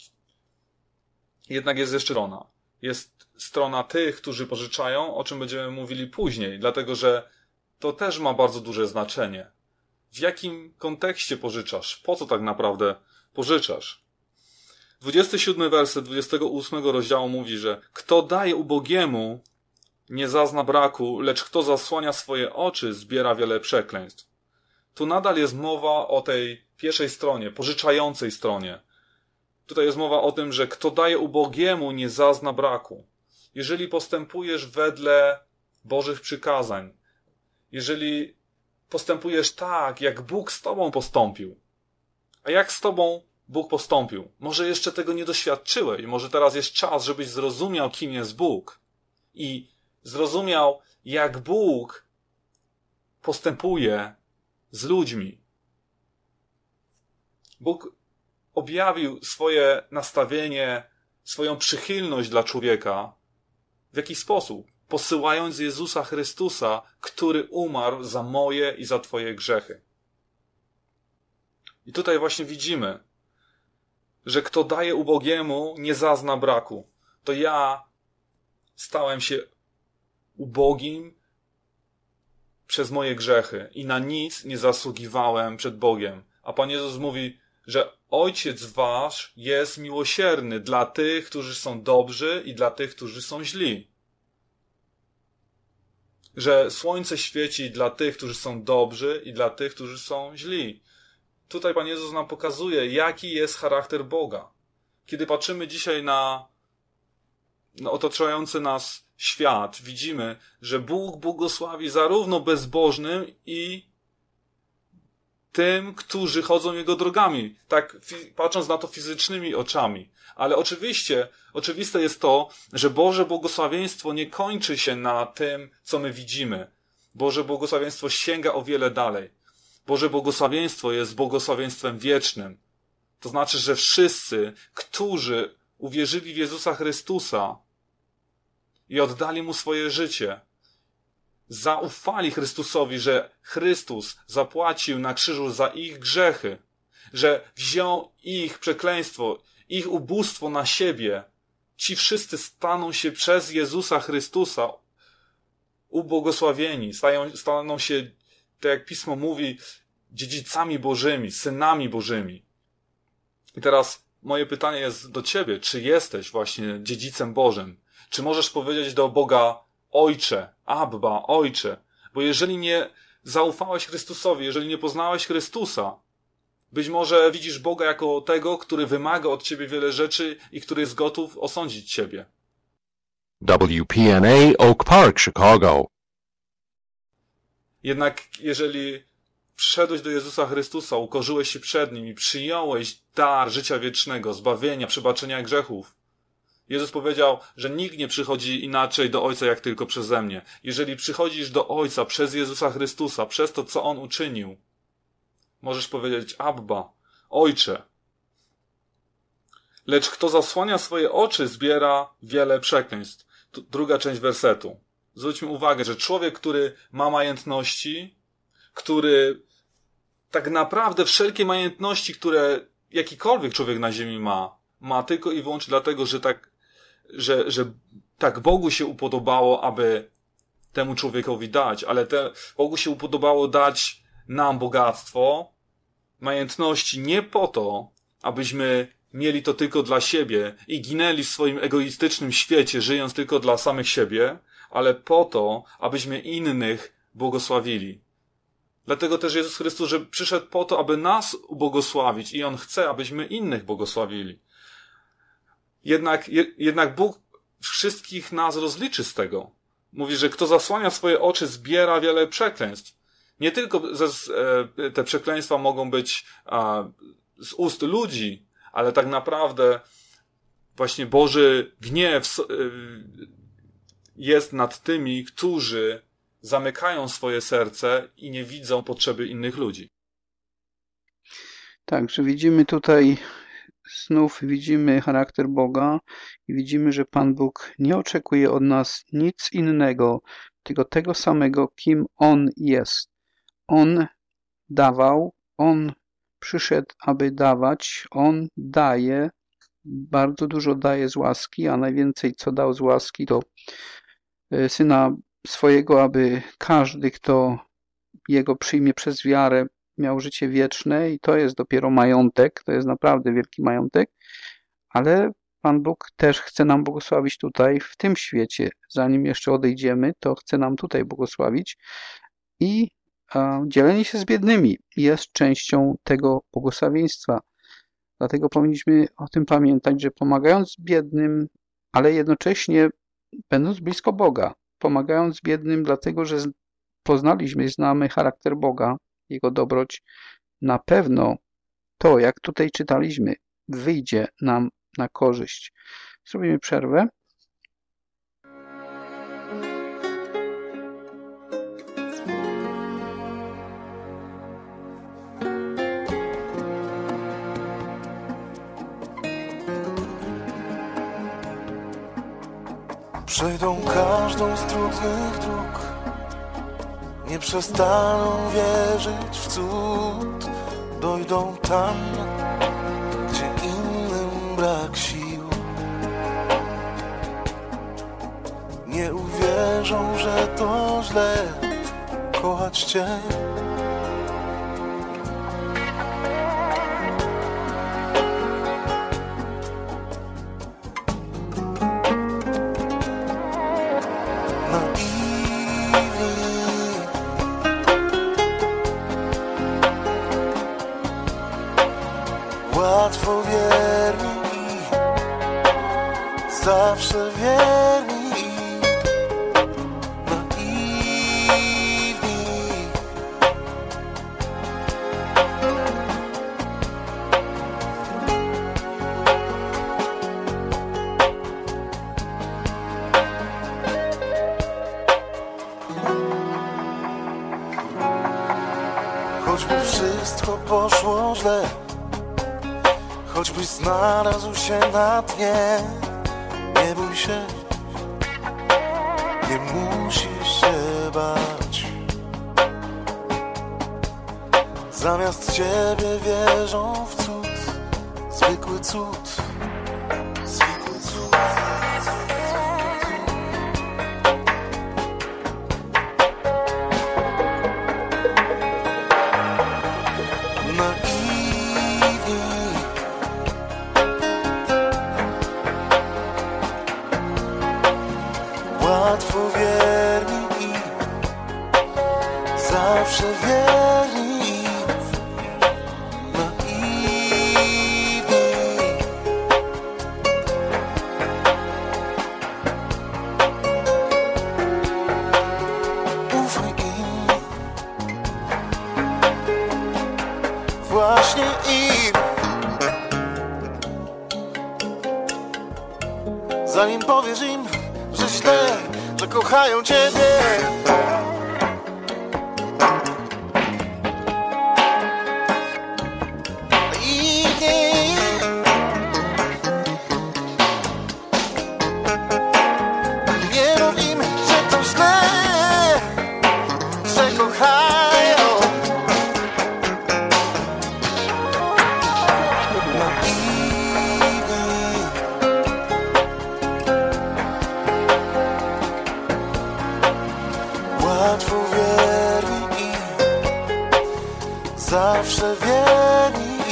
Jednak jest jeszcze strona. Jest strona tych, którzy pożyczają, o czym będziemy mówili później, dlatego że to też ma bardzo duże znaczenie. W jakim kontekście pożyczasz? Po co tak naprawdę pożyczasz? 27 werset 28 rozdziału mówi, że kto daje ubogiemu, nie zazna braku, lecz kto zasłania swoje oczy, zbiera wiele przekleństw. Tu nadal jest mowa o tej pierwszej stronie, pożyczającej stronie. Tutaj jest mowa o tym, że kto daje ubogiemu, nie zazna braku. Jeżeli postępujesz wedle Bożych przykazań, jeżeli postępujesz tak, jak Bóg z tobą postąpił, a jak z tobą Bóg postąpił? Może jeszcze tego nie doświadczyłeś, może teraz jest czas, żebyś zrozumiał, kim jest Bóg i zrozumiał, jak Bóg postępuje z ludźmi. Bóg objawił swoje nastawienie, swoją przychylność dla człowieka. W jaki sposób? Posyłając Jezusa Chrystusa, który umarł za moje i za twoje grzechy. I tutaj właśnie widzimy, że kto daje ubogiemu, nie zazna braku. To ja stałem się ubogim przez moje grzechy i na nic nie zasługiwałem przed Bogiem. A Pan Jezus mówi, że Ojciec wasz jest miłosierny dla tych, którzy są dobrzy i dla tych, którzy są źli. Że słońce świeci dla tych, którzy są dobrzy i dla tych, którzy są źli. Tutaj Pan Jezus nam pokazuje, jaki jest charakter Boga. Kiedy patrzymy dzisiaj na otaczający nas świat, widzimy, że Bóg błogosławi zarówno bezbożnym i tym, którzy chodzą Jego drogami. Tak patrząc na to fizycznymi oczami. Ale oczywiste jest to, że Boże błogosławieństwo nie kończy się na tym, co my widzimy. Boże błogosławieństwo sięga o wiele dalej. Boże błogosławieństwo jest błogosławieństwem wiecznym. To znaczy, że wszyscy, którzy uwierzyli w Jezusa Chrystusa i oddali Mu swoje życie, zaufali Chrystusowi, że Chrystus zapłacił na krzyżu za ich grzechy, że wziął ich przekleństwo, ich ubóstwo na siebie. Ci wszyscy staną się przez Jezusa Chrystusa ubłogosławieni, staną się, tak jak Pismo mówi, dziedzicami Bożymi, synami Bożymi. I teraz moje pytanie jest do ciebie, czy jesteś właśnie dziedzicem Bożym? Czy możesz powiedzieć do Boga Ojcze, Abba, Ojcze? Bo jeżeli nie zaufałeś Chrystusowi, jeżeli nie poznałeś Chrystusa, być może widzisz Boga jako tego, który wymaga od ciebie wiele rzeczy i który jest gotów osądzić ciebie. WPNA Oak Park, Chicago. Jednak jeżeli przyszedłeś do Jezusa Chrystusa, ukorzyłeś się przed Nim i przyjąłeś dar życia wiecznego, zbawienia, przebaczenia grzechów, Jezus powiedział, że nikt nie przychodzi inaczej do Ojca, jak tylko przeze mnie. Jeżeli przychodzisz do Ojca przez Jezusa Chrystusa, przez to, co On uczynił, możesz powiedzieć, Abba, Ojcze. Lecz kto zasłania swoje oczy, zbiera wiele przekleństw. Druga część wersetu. Zwróćmy uwagę, że człowiek, który ma majątności, który tak naprawdę wszelkie majątności, które jakikolwiek człowiek na ziemi ma tylko i wyłącznie dlatego, że tak Bogu się upodobało, aby temu człowiekowi dać, ale Bogu się upodobało dać nam bogactwo, majątności nie po to, abyśmy mieli to tylko dla siebie i ginęli w swoim egoistycznym świecie, żyjąc tylko dla samych siebie, ale po to, abyśmy innych błogosławili. Dlatego też Jezus Chrystus, że przyszedł po to, aby nas ubłogosławić i On chce, abyśmy innych błogosławili. Jednak Bóg wszystkich nas rozliczy z tego. Mówi, że kto zasłania swoje oczy, zbiera wiele przekleństw. Nie tylko te przekleństwa mogą być z ust ludzi, ale tak naprawdę właśnie Boży gniew jest nad tymi, którzy zamykają swoje serce i nie widzą potrzeby innych ludzi. Także widzimy tutaj, znów widzimy charakter Boga i widzimy, że Pan Bóg nie oczekuje od nas nic innego, tylko tego samego, kim On jest. On dawał, On przyszedł, aby dawać, On daje, bardzo dużo daje z łaski, a najwięcej co dał z łaski to Syna swojego, aby każdy, kto Jego przyjmie przez wiarę, miał życie wieczne i to jest dopiero majątek, to jest naprawdę wielki majątek, ale Pan Bóg też chce nam błogosławić tutaj, w tym świecie. Zanim jeszcze odejdziemy, to chce nam tutaj błogosławić i dzielenie się z biednymi jest częścią tego błogosławieństwa. Dlatego powinniśmy o tym pamiętać, że pomagając biednym, ale jednocześnie będąc blisko Boga, pomagając biednym, dlatego że poznaliśmy i znamy charakter Boga, Jego dobroć, na pewno to, jak tutaj czytaliśmy, wyjdzie nam na korzyść. Zrobimy przerwę. Przejdą każdą z trudnych dróg, nie przestaną wierzyć w cud. Dojdą tam, gdzie innym brak sił. Nie uwierzą, że to źle kochać Cię. Łatwo wierni, zawsze wierni, naiwni. Choćby wszystko poszło źle, choćbyś znalazł się na dnie, nie bój się, nie musisz się bać. Zamiast Ciebie wierzą w cud, zwykły cud, zwykły cud. Łatwo wierni i zawsze wierni, naiwni. Ufaj im, właśnie im. Zanim powiesz im, że źle, że kochają Ciebie. Nie mów im, że to źle, że kochają. Łatwo wierni i zawsze wierni i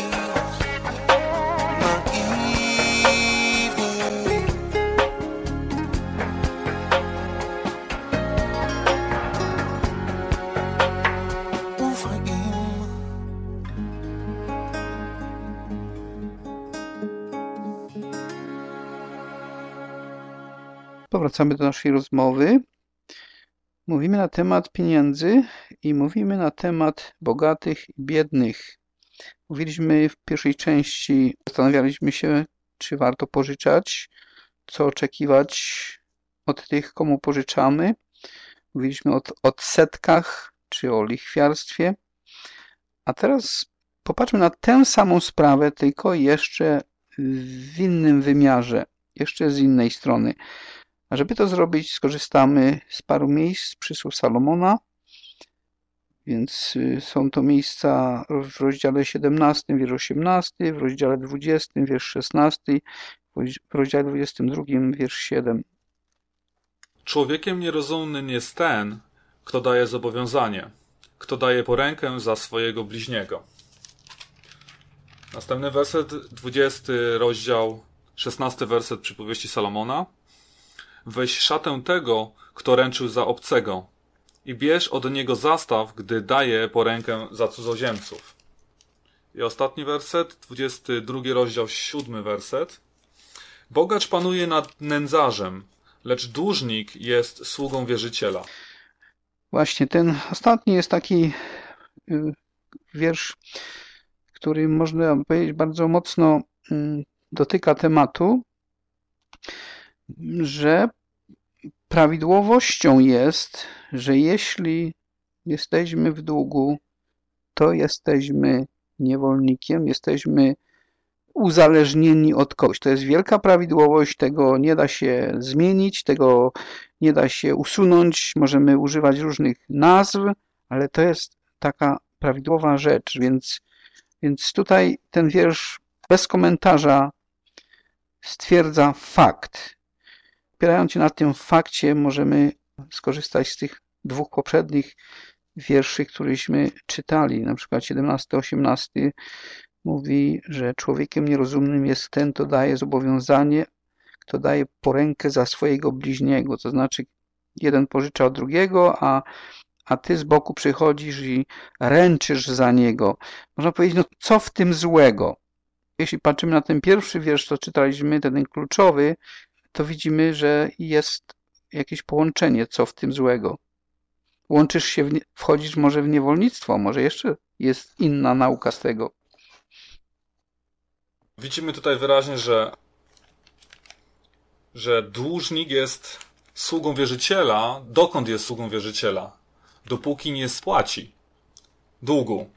naiwni. Ufaj im. Powracamy do naszej rozmowy. Mówimy na temat pieniędzy i mówimy na temat bogatych i biednych. Mówiliśmy w pierwszej części, zastanawialiśmy się, czy warto pożyczać, co oczekiwać od tych, komu pożyczamy. Mówiliśmy o odsetkach, czy o lichwiarstwie. A teraz popatrzmy na tę samą sprawę, tylko jeszcze w innym wymiarze, jeszcze z innej strony. A żeby to zrobić, skorzystamy z paru miejsc z przysłów Salomona. Więc są to miejsca w rozdziale 17, wiersz 18, w rozdziale 20, wiersz 16, w rozdziale 22, wiersz 7. Człowiekiem nierozumnym jest ten, kto daje zobowiązanie, kto daje porękę za swojego bliźniego. Następny werset, 20 rozdział, 16 werset przypowieści Salomona. Weź szatę tego, kto ręczył za obcego i bierz od niego zastaw, gdy daje porękę za cudzoziemców. I ostatni werset, 22 rozdział, 7 werset. Bogacz panuje nad nędzarzem, lecz dłużnik jest sługą wierzyciela. Właśnie ten ostatni jest taki wiersz, który można powiedzieć bardzo mocno dotyka tematu, że prawidłowością jest, że jeśli jesteśmy w długu, to jesteśmy niewolnikiem, jesteśmy uzależnieni od kogoś. To jest wielka prawidłowość, tego nie da się zmienić, tego nie da się usunąć, możemy używać różnych nazw, ale to jest taka prawidłowa rzecz, więc tutaj ten wiersz bez komentarza stwierdza fakt. Opierając się na tym fakcie, możemy skorzystać z tych dwóch poprzednich wierszy, któreśmy czytali. Na przykład 17-18 mówi, że człowiekiem nierozumnym jest ten, kto daje zobowiązanie, kto daje porękę za swojego bliźniego. To znaczy, jeden pożycza od drugiego, a ty z boku przychodzisz i ręczysz za niego. Można powiedzieć, no co w tym złego? Jeśli patrzymy na ten pierwszy wiersz, co czytaliśmy, ten kluczowy, to widzimy, że jest jakieś połączenie, co w tym złego. Łączysz się, wchodzisz może w niewolnictwo, może jeszcze jest inna nauka z tego. Widzimy tutaj wyraźnie, że dłużnik jest sługą wierzyciela. Dokąd jest sługą wierzyciela? Dopóki nie spłaci długu.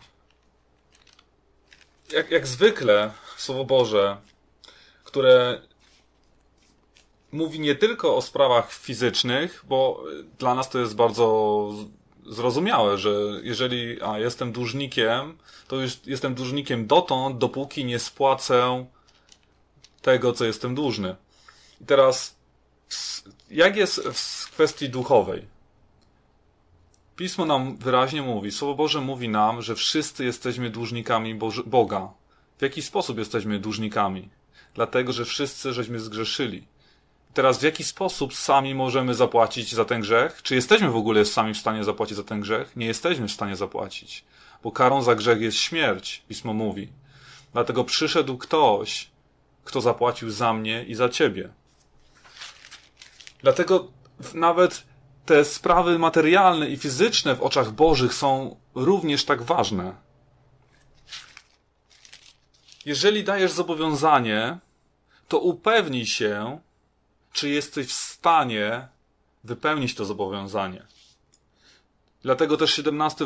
Jak zwykle Słowo Boże, które mówi nie tylko o sprawach fizycznych, bo dla nas to jest bardzo zrozumiałe, że jeżeli jestem dłużnikiem, to już jestem dłużnikiem dotąd, dopóki nie spłacę tego, co jestem dłużny. I teraz, jak jest w kwestii duchowej? Pismo nam wyraźnie mówi, Słowo Boże mówi nam, że wszyscy jesteśmy dłużnikami Boga. W jaki sposób jesteśmy dłużnikami? Dlatego, że wszyscy żeśmy zgrzeszyli. Teraz w jaki sposób sami możemy zapłacić za ten grzech? Czy jesteśmy w ogóle sami w stanie zapłacić za ten grzech? Nie jesteśmy w stanie zapłacić, bo karą za grzech jest śmierć, Pismo mówi. Dlatego przyszedł ktoś, kto zapłacił za mnie i za ciebie. Dlatego nawet te sprawy materialne i fizyczne w oczach Bożych są również tak ważne. Jeżeli dajesz zobowiązanie, to upewnij się, czy jesteś w stanie wypełnić to zobowiązanie. Dlatego też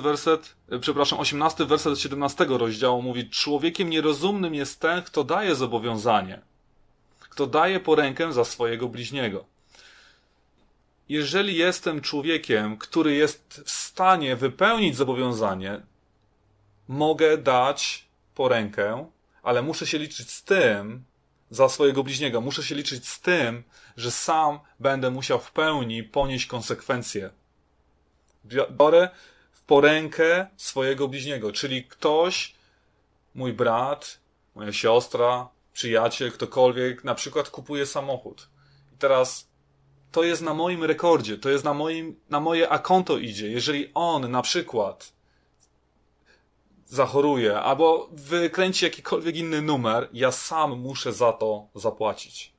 18 werset 17 rozdziału mówi, człowiekiem nierozumnym jest ten, kto daje zobowiązanie, kto daje porękę za swojego bliźniego. Jeżeli jestem człowiekiem, który jest w stanie wypełnić zobowiązanie, mogę dać porękę, ale muszę się liczyć z tym, za swojego bliźniego. Muszę się liczyć z tym, że sam będę musiał w pełni ponieść konsekwencje. Biorę w porękę swojego bliźniego, czyli ktoś, mój brat, moja siostra, przyjaciel, ktokolwiek, na przykład kupuje samochód. I teraz to jest na moim rekordzie, to jest na moje akonto idzie. Jeżeli on na przykład zachoruje albo wykręci jakikolwiek inny numer, ja sam muszę za to zapłacić.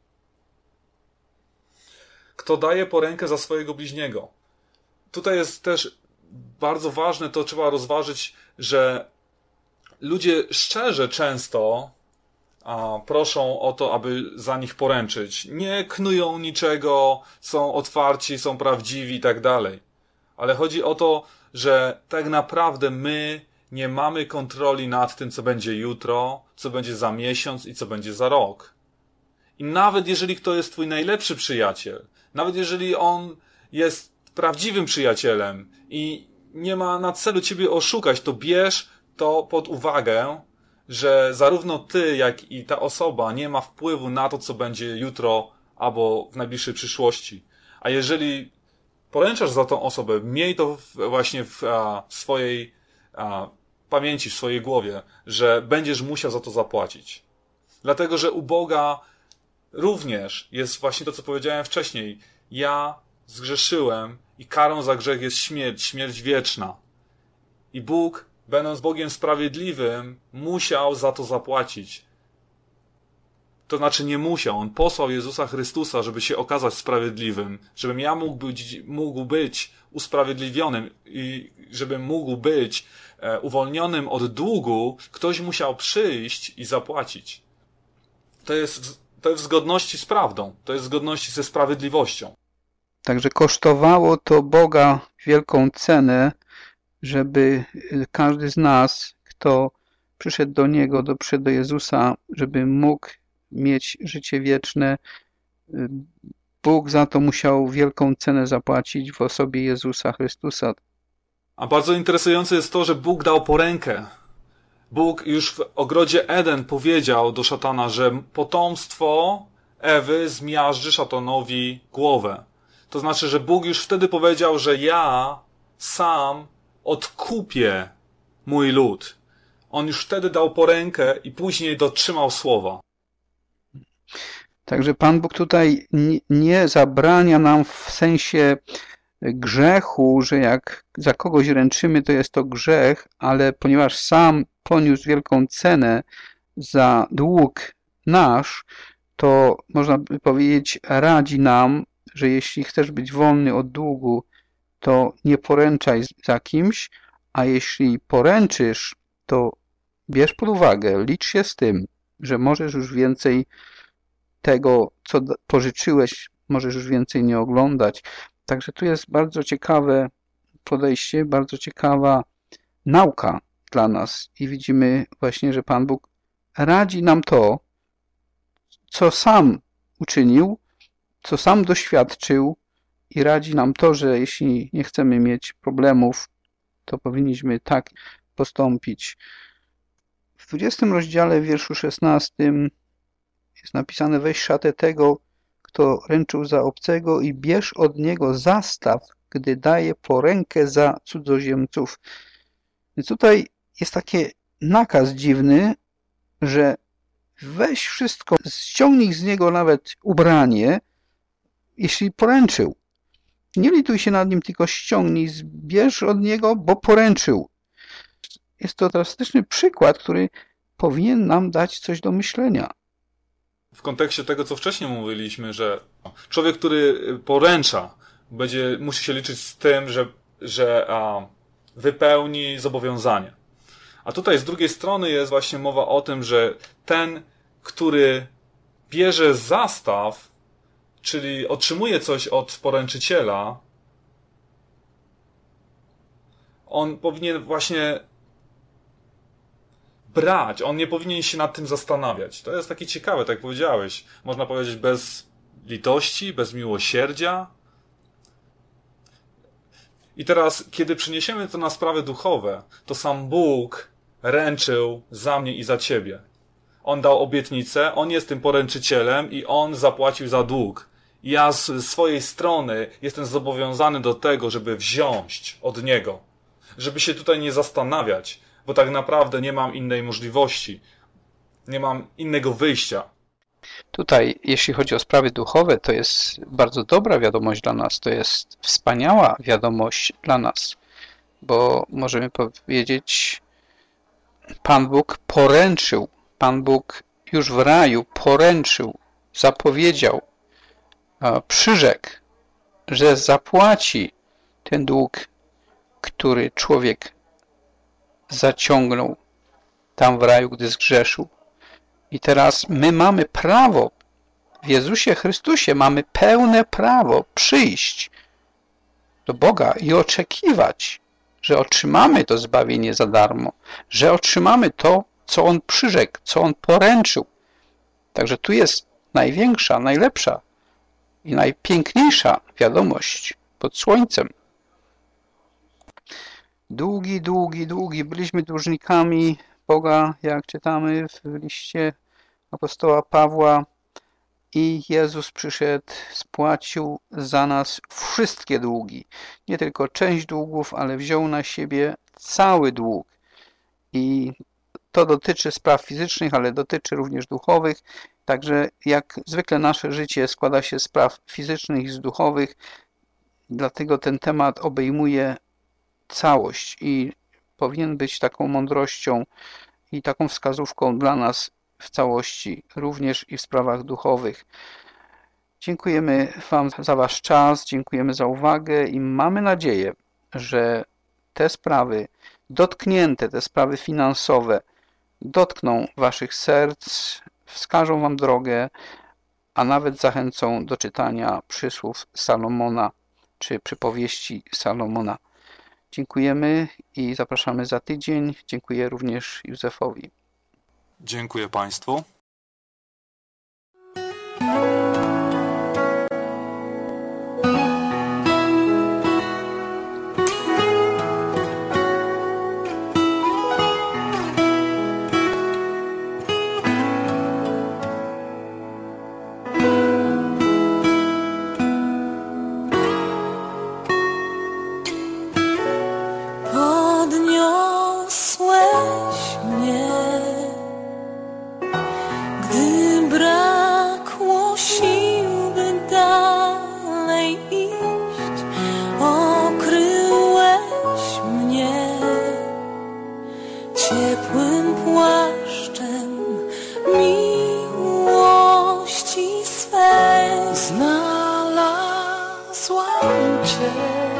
Kto daje porękę za swojego bliźniego? Tutaj jest też bardzo ważne, to trzeba rozważyć, że ludzie szczerze często proszą o to, aby za nich poręczyć. Nie knują niczego, są otwarci, są prawdziwi i tak dalej. Ale chodzi o to, że tak naprawdę my nie mamy kontroli nad tym, co będzie jutro, co będzie za miesiąc i co będzie za rok. I nawet jeżeli to jest twój najlepszy przyjaciel, nawet jeżeli on jest prawdziwym przyjacielem i nie ma na celu ciebie oszukać, to bierz to pod uwagę, że zarówno ty, jak i ta osoba nie ma wpływu na to, co będzie jutro albo w najbliższej przyszłości. A jeżeli poręczasz za tą osobę, miej to właśnie w swojej pamięci, w swojej głowie, że będziesz musiał za to zapłacić. Dlatego, że u Boga również jest właśnie to, co powiedziałem wcześniej. Ja zgrzeszyłem i karą za grzech jest śmierć, śmierć wieczna. I Bóg, będąc Bogiem sprawiedliwym, musiał za to zapłacić. To znaczy nie musiał. On posłał Jezusa Chrystusa, żeby się okazać sprawiedliwym, żebym ja mógł być usprawiedliwionym i żebym mógł być uwolnionym od długu, ktoś musiał przyjść i zapłacić. To jest w zgodności z prawdą. To jest w zgodności ze sprawiedliwością. Także kosztowało to Boga wielką cenę, żeby każdy z nas, kto przyszedł do Niego, przyszedł do Jezusa, żeby mógł mieć życie wieczne. Bóg za to musiał wielką cenę zapłacić w osobie Jezusa Chrystusa. A bardzo interesujące jest to, że Bóg dał porękę. Bóg już w ogrodzie Eden powiedział do szatana, że potomstwo Ewy zmiażdży szatanowi głowę. To znaczy, że Bóg już wtedy powiedział, że ja sam odkupię mój lud. On już wtedy dał porękę i później dotrzymał słowa. Także Pan Bóg tutaj nie zabrania nam w sensie grzechu, że jak za kogoś ręczymy, to jest to grzech, ale ponieważ sam poniósł wielką cenę za dług nasz, to można by powiedzieć, radzi nam, że jeśli chcesz być wolny od długu, to nie poręczaj za kimś, a jeśli poręczysz, to bierz pod uwagę, licz się z tym, że możesz już więcej tego, co pożyczyłeś, możesz już więcej nie oglądać. Także tu jest bardzo ciekawe podejście, bardzo ciekawa nauka dla nas i widzimy właśnie, że Pan Bóg radzi nam to, co sam uczynił, co sam doświadczył i radzi nam to, że jeśli nie chcemy mieć problemów, to powinniśmy tak postąpić. W 20 rozdziale, w wierszu 16 jest napisane: weź szatę tego, kto ręczył za obcego i bierz od niego zastaw, gdy daje porękę za cudzoziemców. Więc tutaj jest taki nakaz dziwny, że weź wszystko, ściągnij z niego nawet ubranie, jeśli poręczył. Nie lituj się nad nim, tylko ściągnij, bierz od niego, bo poręczył. Jest to drastyczny przykład, który powinien nam dać coś do myślenia. W kontekście tego, co wcześniej mówiliśmy, że człowiek, który poręcza, musi się liczyć z tym, że wypełni zobowiązanie. A tutaj z drugiej strony jest właśnie mowa o tym, że ten, który bierze zastaw, czyli otrzymuje coś od poręczyciela, on powinien właśnie brać, on nie powinien się nad tym zastanawiać. To jest takie ciekawe, tak jak powiedziałeś. Można powiedzieć bez litości, bez miłosierdzia. I teraz, kiedy przeniesiemy to na sprawy duchowe, to sam Bóg ręczył za mnie i za ciebie. On dał obietnicę, on jest tym poręczycielem i on zapłacił za dług. I ja z swojej strony jestem zobowiązany do tego, żeby wziąć od niego. Żeby się tutaj nie zastanawiać, bo tak naprawdę nie mam innej możliwości. Nie mam innego wyjścia. Tutaj, jeśli chodzi o sprawy duchowe, to jest bardzo dobra wiadomość dla nas. To jest wspaniała wiadomość dla nas, bo możemy powiedzieć, Pan Bóg poręczył. Pan Bóg już w raju poręczył, zapowiedział, przyrzekł, że zapłaci ten dług, który człowiek zaciągnął tam w raju, gdy zgrzeszył. I teraz my mamy prawo, w Jezusie Chrystusie mamy pełne prawo przyjść do Boga i oczekiwać, że otrzymamy to zbawienie za darmo, że otrzymamy to, co On przyrzekł, co On poręczył. Także tu jest największa, najlepsza i najpiękniejsza wiadomość pod słońcem. Długi byliśmy dłużnikami Boga, jak czytamy w liście apostoła Pawła, i Jezus przyszedł, spłacił za nas wszystkie długi. Nie tylko część długów, ale wziął na siebie cały dług. I to dotyczy spraw fizycznych, ale dotyczy również duchowych. Także jak zwykle nasze życie składa się z spraw fizycznych i z duchowych, dlatego ten temat obejmuje całość i powinien być taką mądrością i taką wskazówką dla nas w całości, również i w sprawach duchowych. Dziękujemy Wam za Wasz czas, dziękujemy za uwagę i mamy nadzieję, że te sprawy dotknięte, te sprawy finansowe dotkną Waszych serc, wskażą Wam drogę, a nawet zachęcą do czytania przysłów Salomona czy przypowieści Salomona. Dziękujemy i zapraszamy za tydzień. Dziękuję również Józefowi. Dziękuję Państwu. Podniosłeś mnie, gdy brakło sił, by dalej iść. Okryłeś mnie ciepłym płaszczem miłości swej. Znalazłam Cię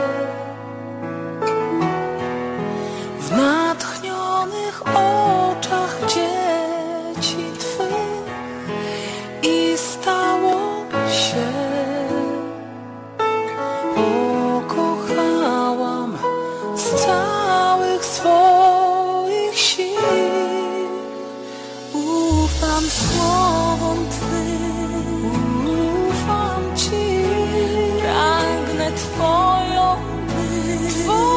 w natchnionych oczach dzieci Twych i stało się. Pokochałam z całych swoich sił. Ufam słowom Twym, ufam Ci, pragnę Twoją być,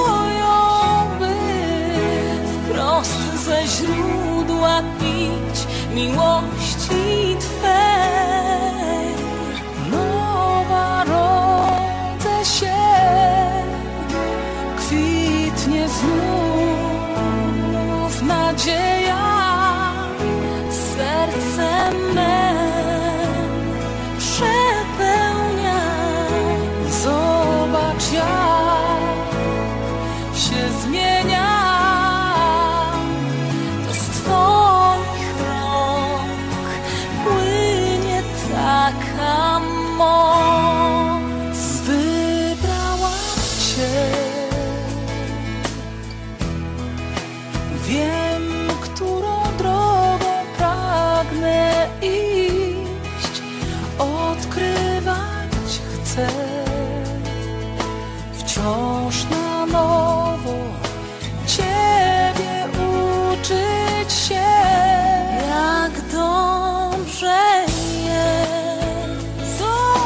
wprost ze źródła pić miłości Twej. Nowa rodzę się, kwitnie znów nadzieja, serce me przepełnia. Zobacz, jak się zmienia. To z Twoich rąk płynie taka moc. Wybrałam Cię, wiem, którą drogą pragnę iść, odkrywać chcę wciąż na nowo, Ciebie uczyć się. Jak dobrze jest,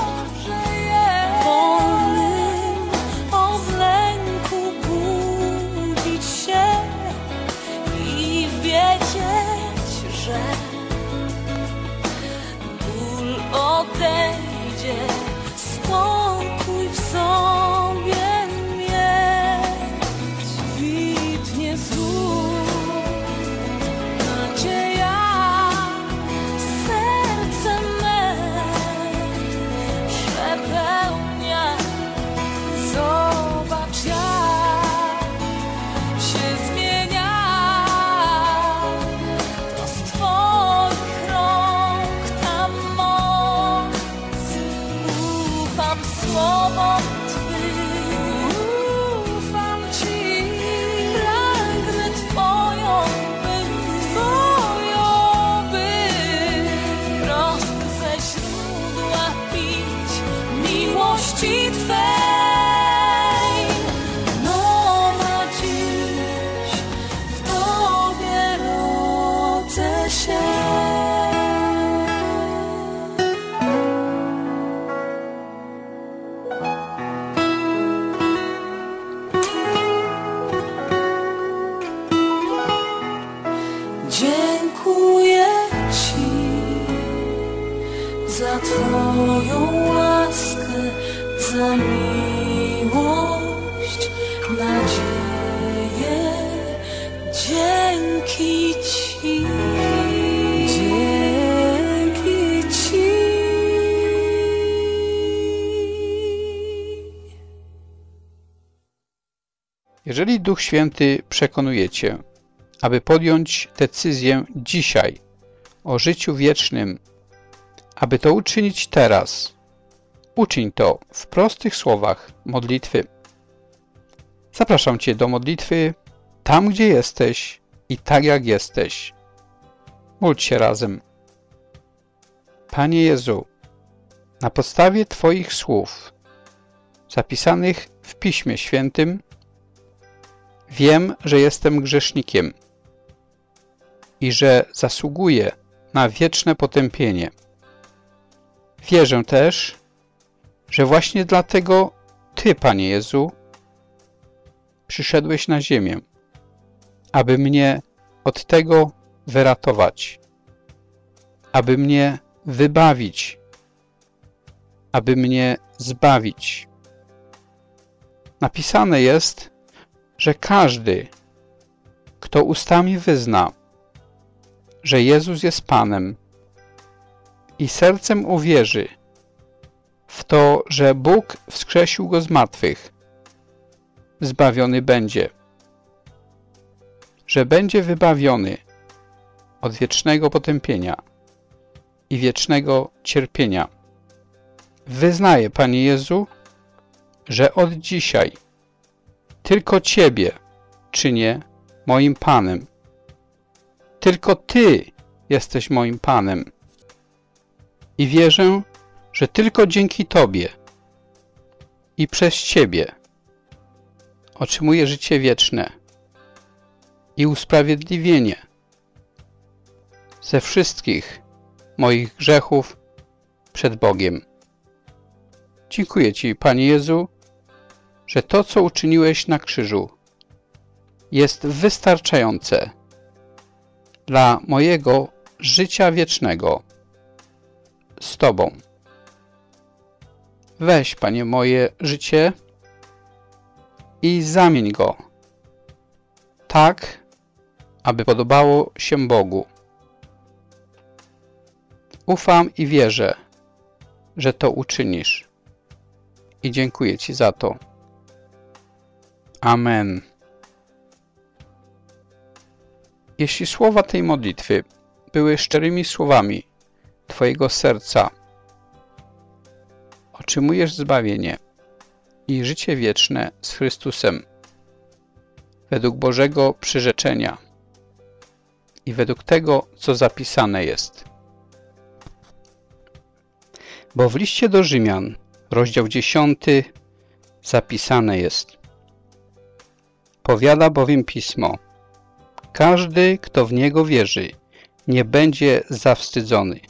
wolnym od lęku budzić się i wiedzieć, że ból odejdzie, spokój w sobie mieć. Kwitnie znów nadzieja, serce me przepełnia. Zobacz, jak się zmienia. To z Twoich rąk ta moc. Ufam słowom Twym, ufam Ci, pragnę Twoją być, wprost ze źródła pić miłości Twej. Nowa dziś w Tobie rodzę się. Twoją łaskę, za miłość, nadzieję. Dzięki Ci, dzięki Ci. Jeżeli Duch Święty przekonuje Cię, aby podjąć decyzję dzisiaj o życiu wiecznym, aby to uczynić teraz, uczyń to w prostych słowach modlitwy. Zapraszam Cię do modlitwy tam, gdzie jesteś i tak jak jesteś. Módl się razem. Panie Jezu, na podstawie Twoich słów zapisanych w Piśmie Świętym wiem, że jestem grzesznikiem i że zasługuję na wieczne potępienie. Wierzę też, że właśnie dlatego Ty, Panie Jezu, przyszedłeś na ziemię, aby mnie od tego wyratować, aby mnie wybawić, aby mnie zbawić. Napisane jest, że każdy, kto ustami wyzna, że Jezus jest Panem i sercem uwierzy w to, że Bóg wskrzesił Go z martwych, zbawiony będzie, że będzie wybawiony od wiecznego potępienia i wiecznego cierpienia. Wyznaję, Panie Jezu, że od dzisiaj tylko Ciebie czynię moim Panem. Tylko Ty jesteś moim Panem. I wierzę, że tylko dzięki Tobie i przez Ciebie otrzymuję życie wieczne i usprawiedliwienie ze wszystkich moich grzechów przed Bogiem. Dziękuję Ci, Panie Jezu, że to, co uczyniłeś na krzyżu, jest wystarczające dla mojego życia wiecznego z Tobą. Weź, Panie, moje życie i zamień go tak, aby podobało się Bogu. Ufam i wierzę, że to uczynisz. I dziękuję Ci za to. Amen. Jeśli słowa tej modlitwy były szczerymi słowami Twojego serca, otrzymujesz zbawienie i życie wieczne z Chrystusem według Bożego przyrzeczenia i według tego, co zapisane jest. Bo w liście do Rzymian, rozdział 10, zapisane jest: powiada bowiem Pismo: każdy, kto w Niego wierzy, nie będzie zawstydzony.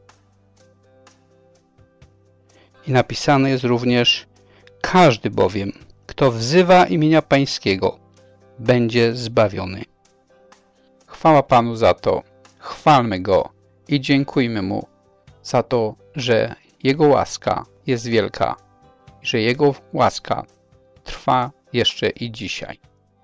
I napisane jest również: każdy bowiem, kto wzywa imienia Pańskiego, będzie zbawiony. Chwała Panu za to, chwalmy Go i dziękujmy Mu za to, że Jego łaska jest wielka, że Jego łaska trwa jeszcze i dzisiaj.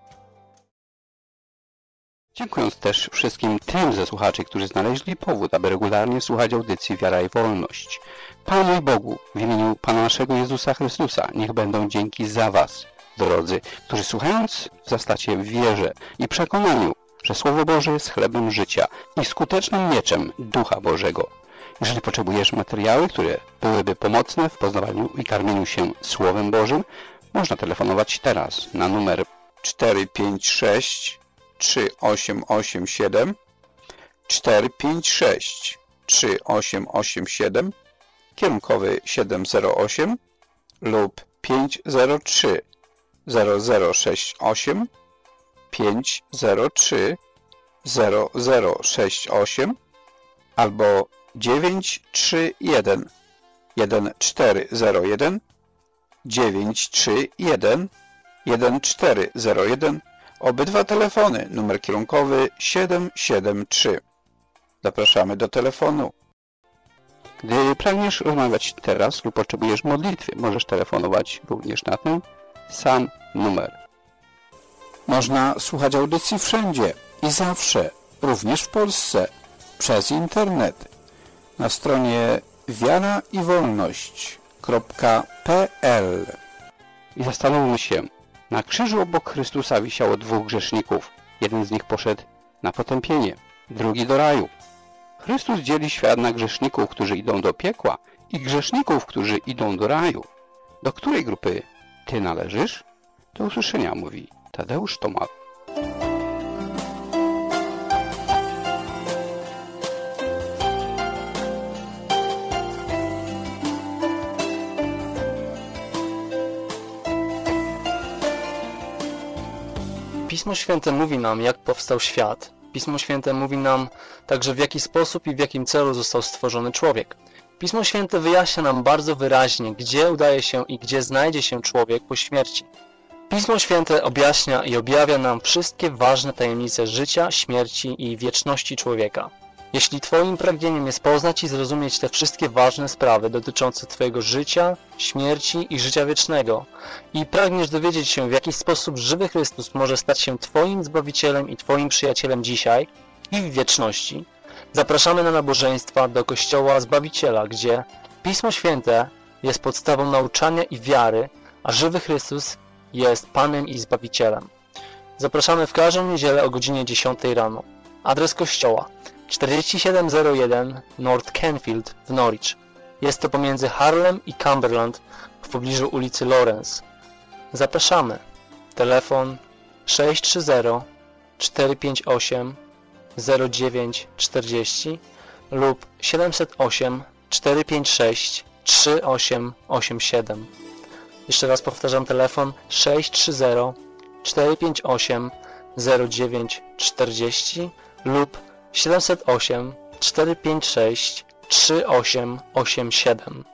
Dziękując też wszystkim tym ze słuchaczy, którzy znaleźli powód, aby regularnie słuchać audycji Wiara i Wolność. Panu i Bogu, w imieniu Pana naszego Jezusa Chrystusa, niech będą dzięki za Was, drodzy, którzy słuchając wzrastacie w wierze i przekonaniu, że Słowo Boże jest chlebem życia i skutecznym mieczem Ducha Bożego. Jeżeli potrzebujesz materiały, które byłyby pomocne w poznawaniu i karmieniu się Słowem Bożym, można telefonować teraz na numer 456 3887 456 3887, kierunkowy 708 lub 503 0068 503 0068 albo 931 1401 931 1401. Obydwa telefony, numer kierunkowy 773. Zapraszamy do telefonu. Gdy pragniesz rozmawiać teraz lub potrzebujesz modlitwy, możesz telefonować również na ten sam numer. Można słuchać audycji wszędzie i zawsze, również w Polsce, przez internet. Na stronie wiaraiwolność.pl. I zastanówmy się, na krzyżu obok Chrystusa wisiało 2 grzeszników. Jeden z nich poszedł na potępienie, drugi do raju. Chrystus dzieli świat na grzeszników, którzy idą do piekła i grzeszników, którzy idą do raju. Do której grupy ty należysz? Do usłyszenia, mówi Tadeusz Tomal. Pismo Święte mówi nam, jak powstał świat. Pismo Święte mówi nam także, w jaki sposób i w jakim celu został stworzony człowiek. Pismo Święte wyjaśnia nam bardzo wyraźnie, gdzie udaje się i gdzie znajdzie się człowiek po śmierci. Pismo Święte objaśnia i objawia nam wszystkie ważne tajemnice życia, śmierci i wieczności człowieka. Jeśli Twoim pragnieniem jest poznać i zrozumieć te wszystkie ważne sprawy dotyczące Twojego życia, śmierci i życia wiecznego i pragniesz dowiedzieć się, w jaki sposób żywy Chrystus może stać się Twoim Zbawicielem i Twoim przyjacielem dzisiaj i w wieczności, zapraszamy na nabożeństwa do Kościoła Zbawiciela, gdzie Pismo Święte jest podstawą nauczania i wiary, a żywy Chrystus jest Panem i Zbawicielem. Zapraszamy w każdą niedzielę o godzinie 10 rano. Adres kościoła 4701 North Canfield w Norwich. Jest to pomiędzy Harlem i Cumberland w pobliżu ulicy Lawrence. Zapraszamy. Telefon 630 458 0940 lub 708 456 3887. Jeszcze raz powtarzam, telefon 630 458 0940 lub 708 456 3887.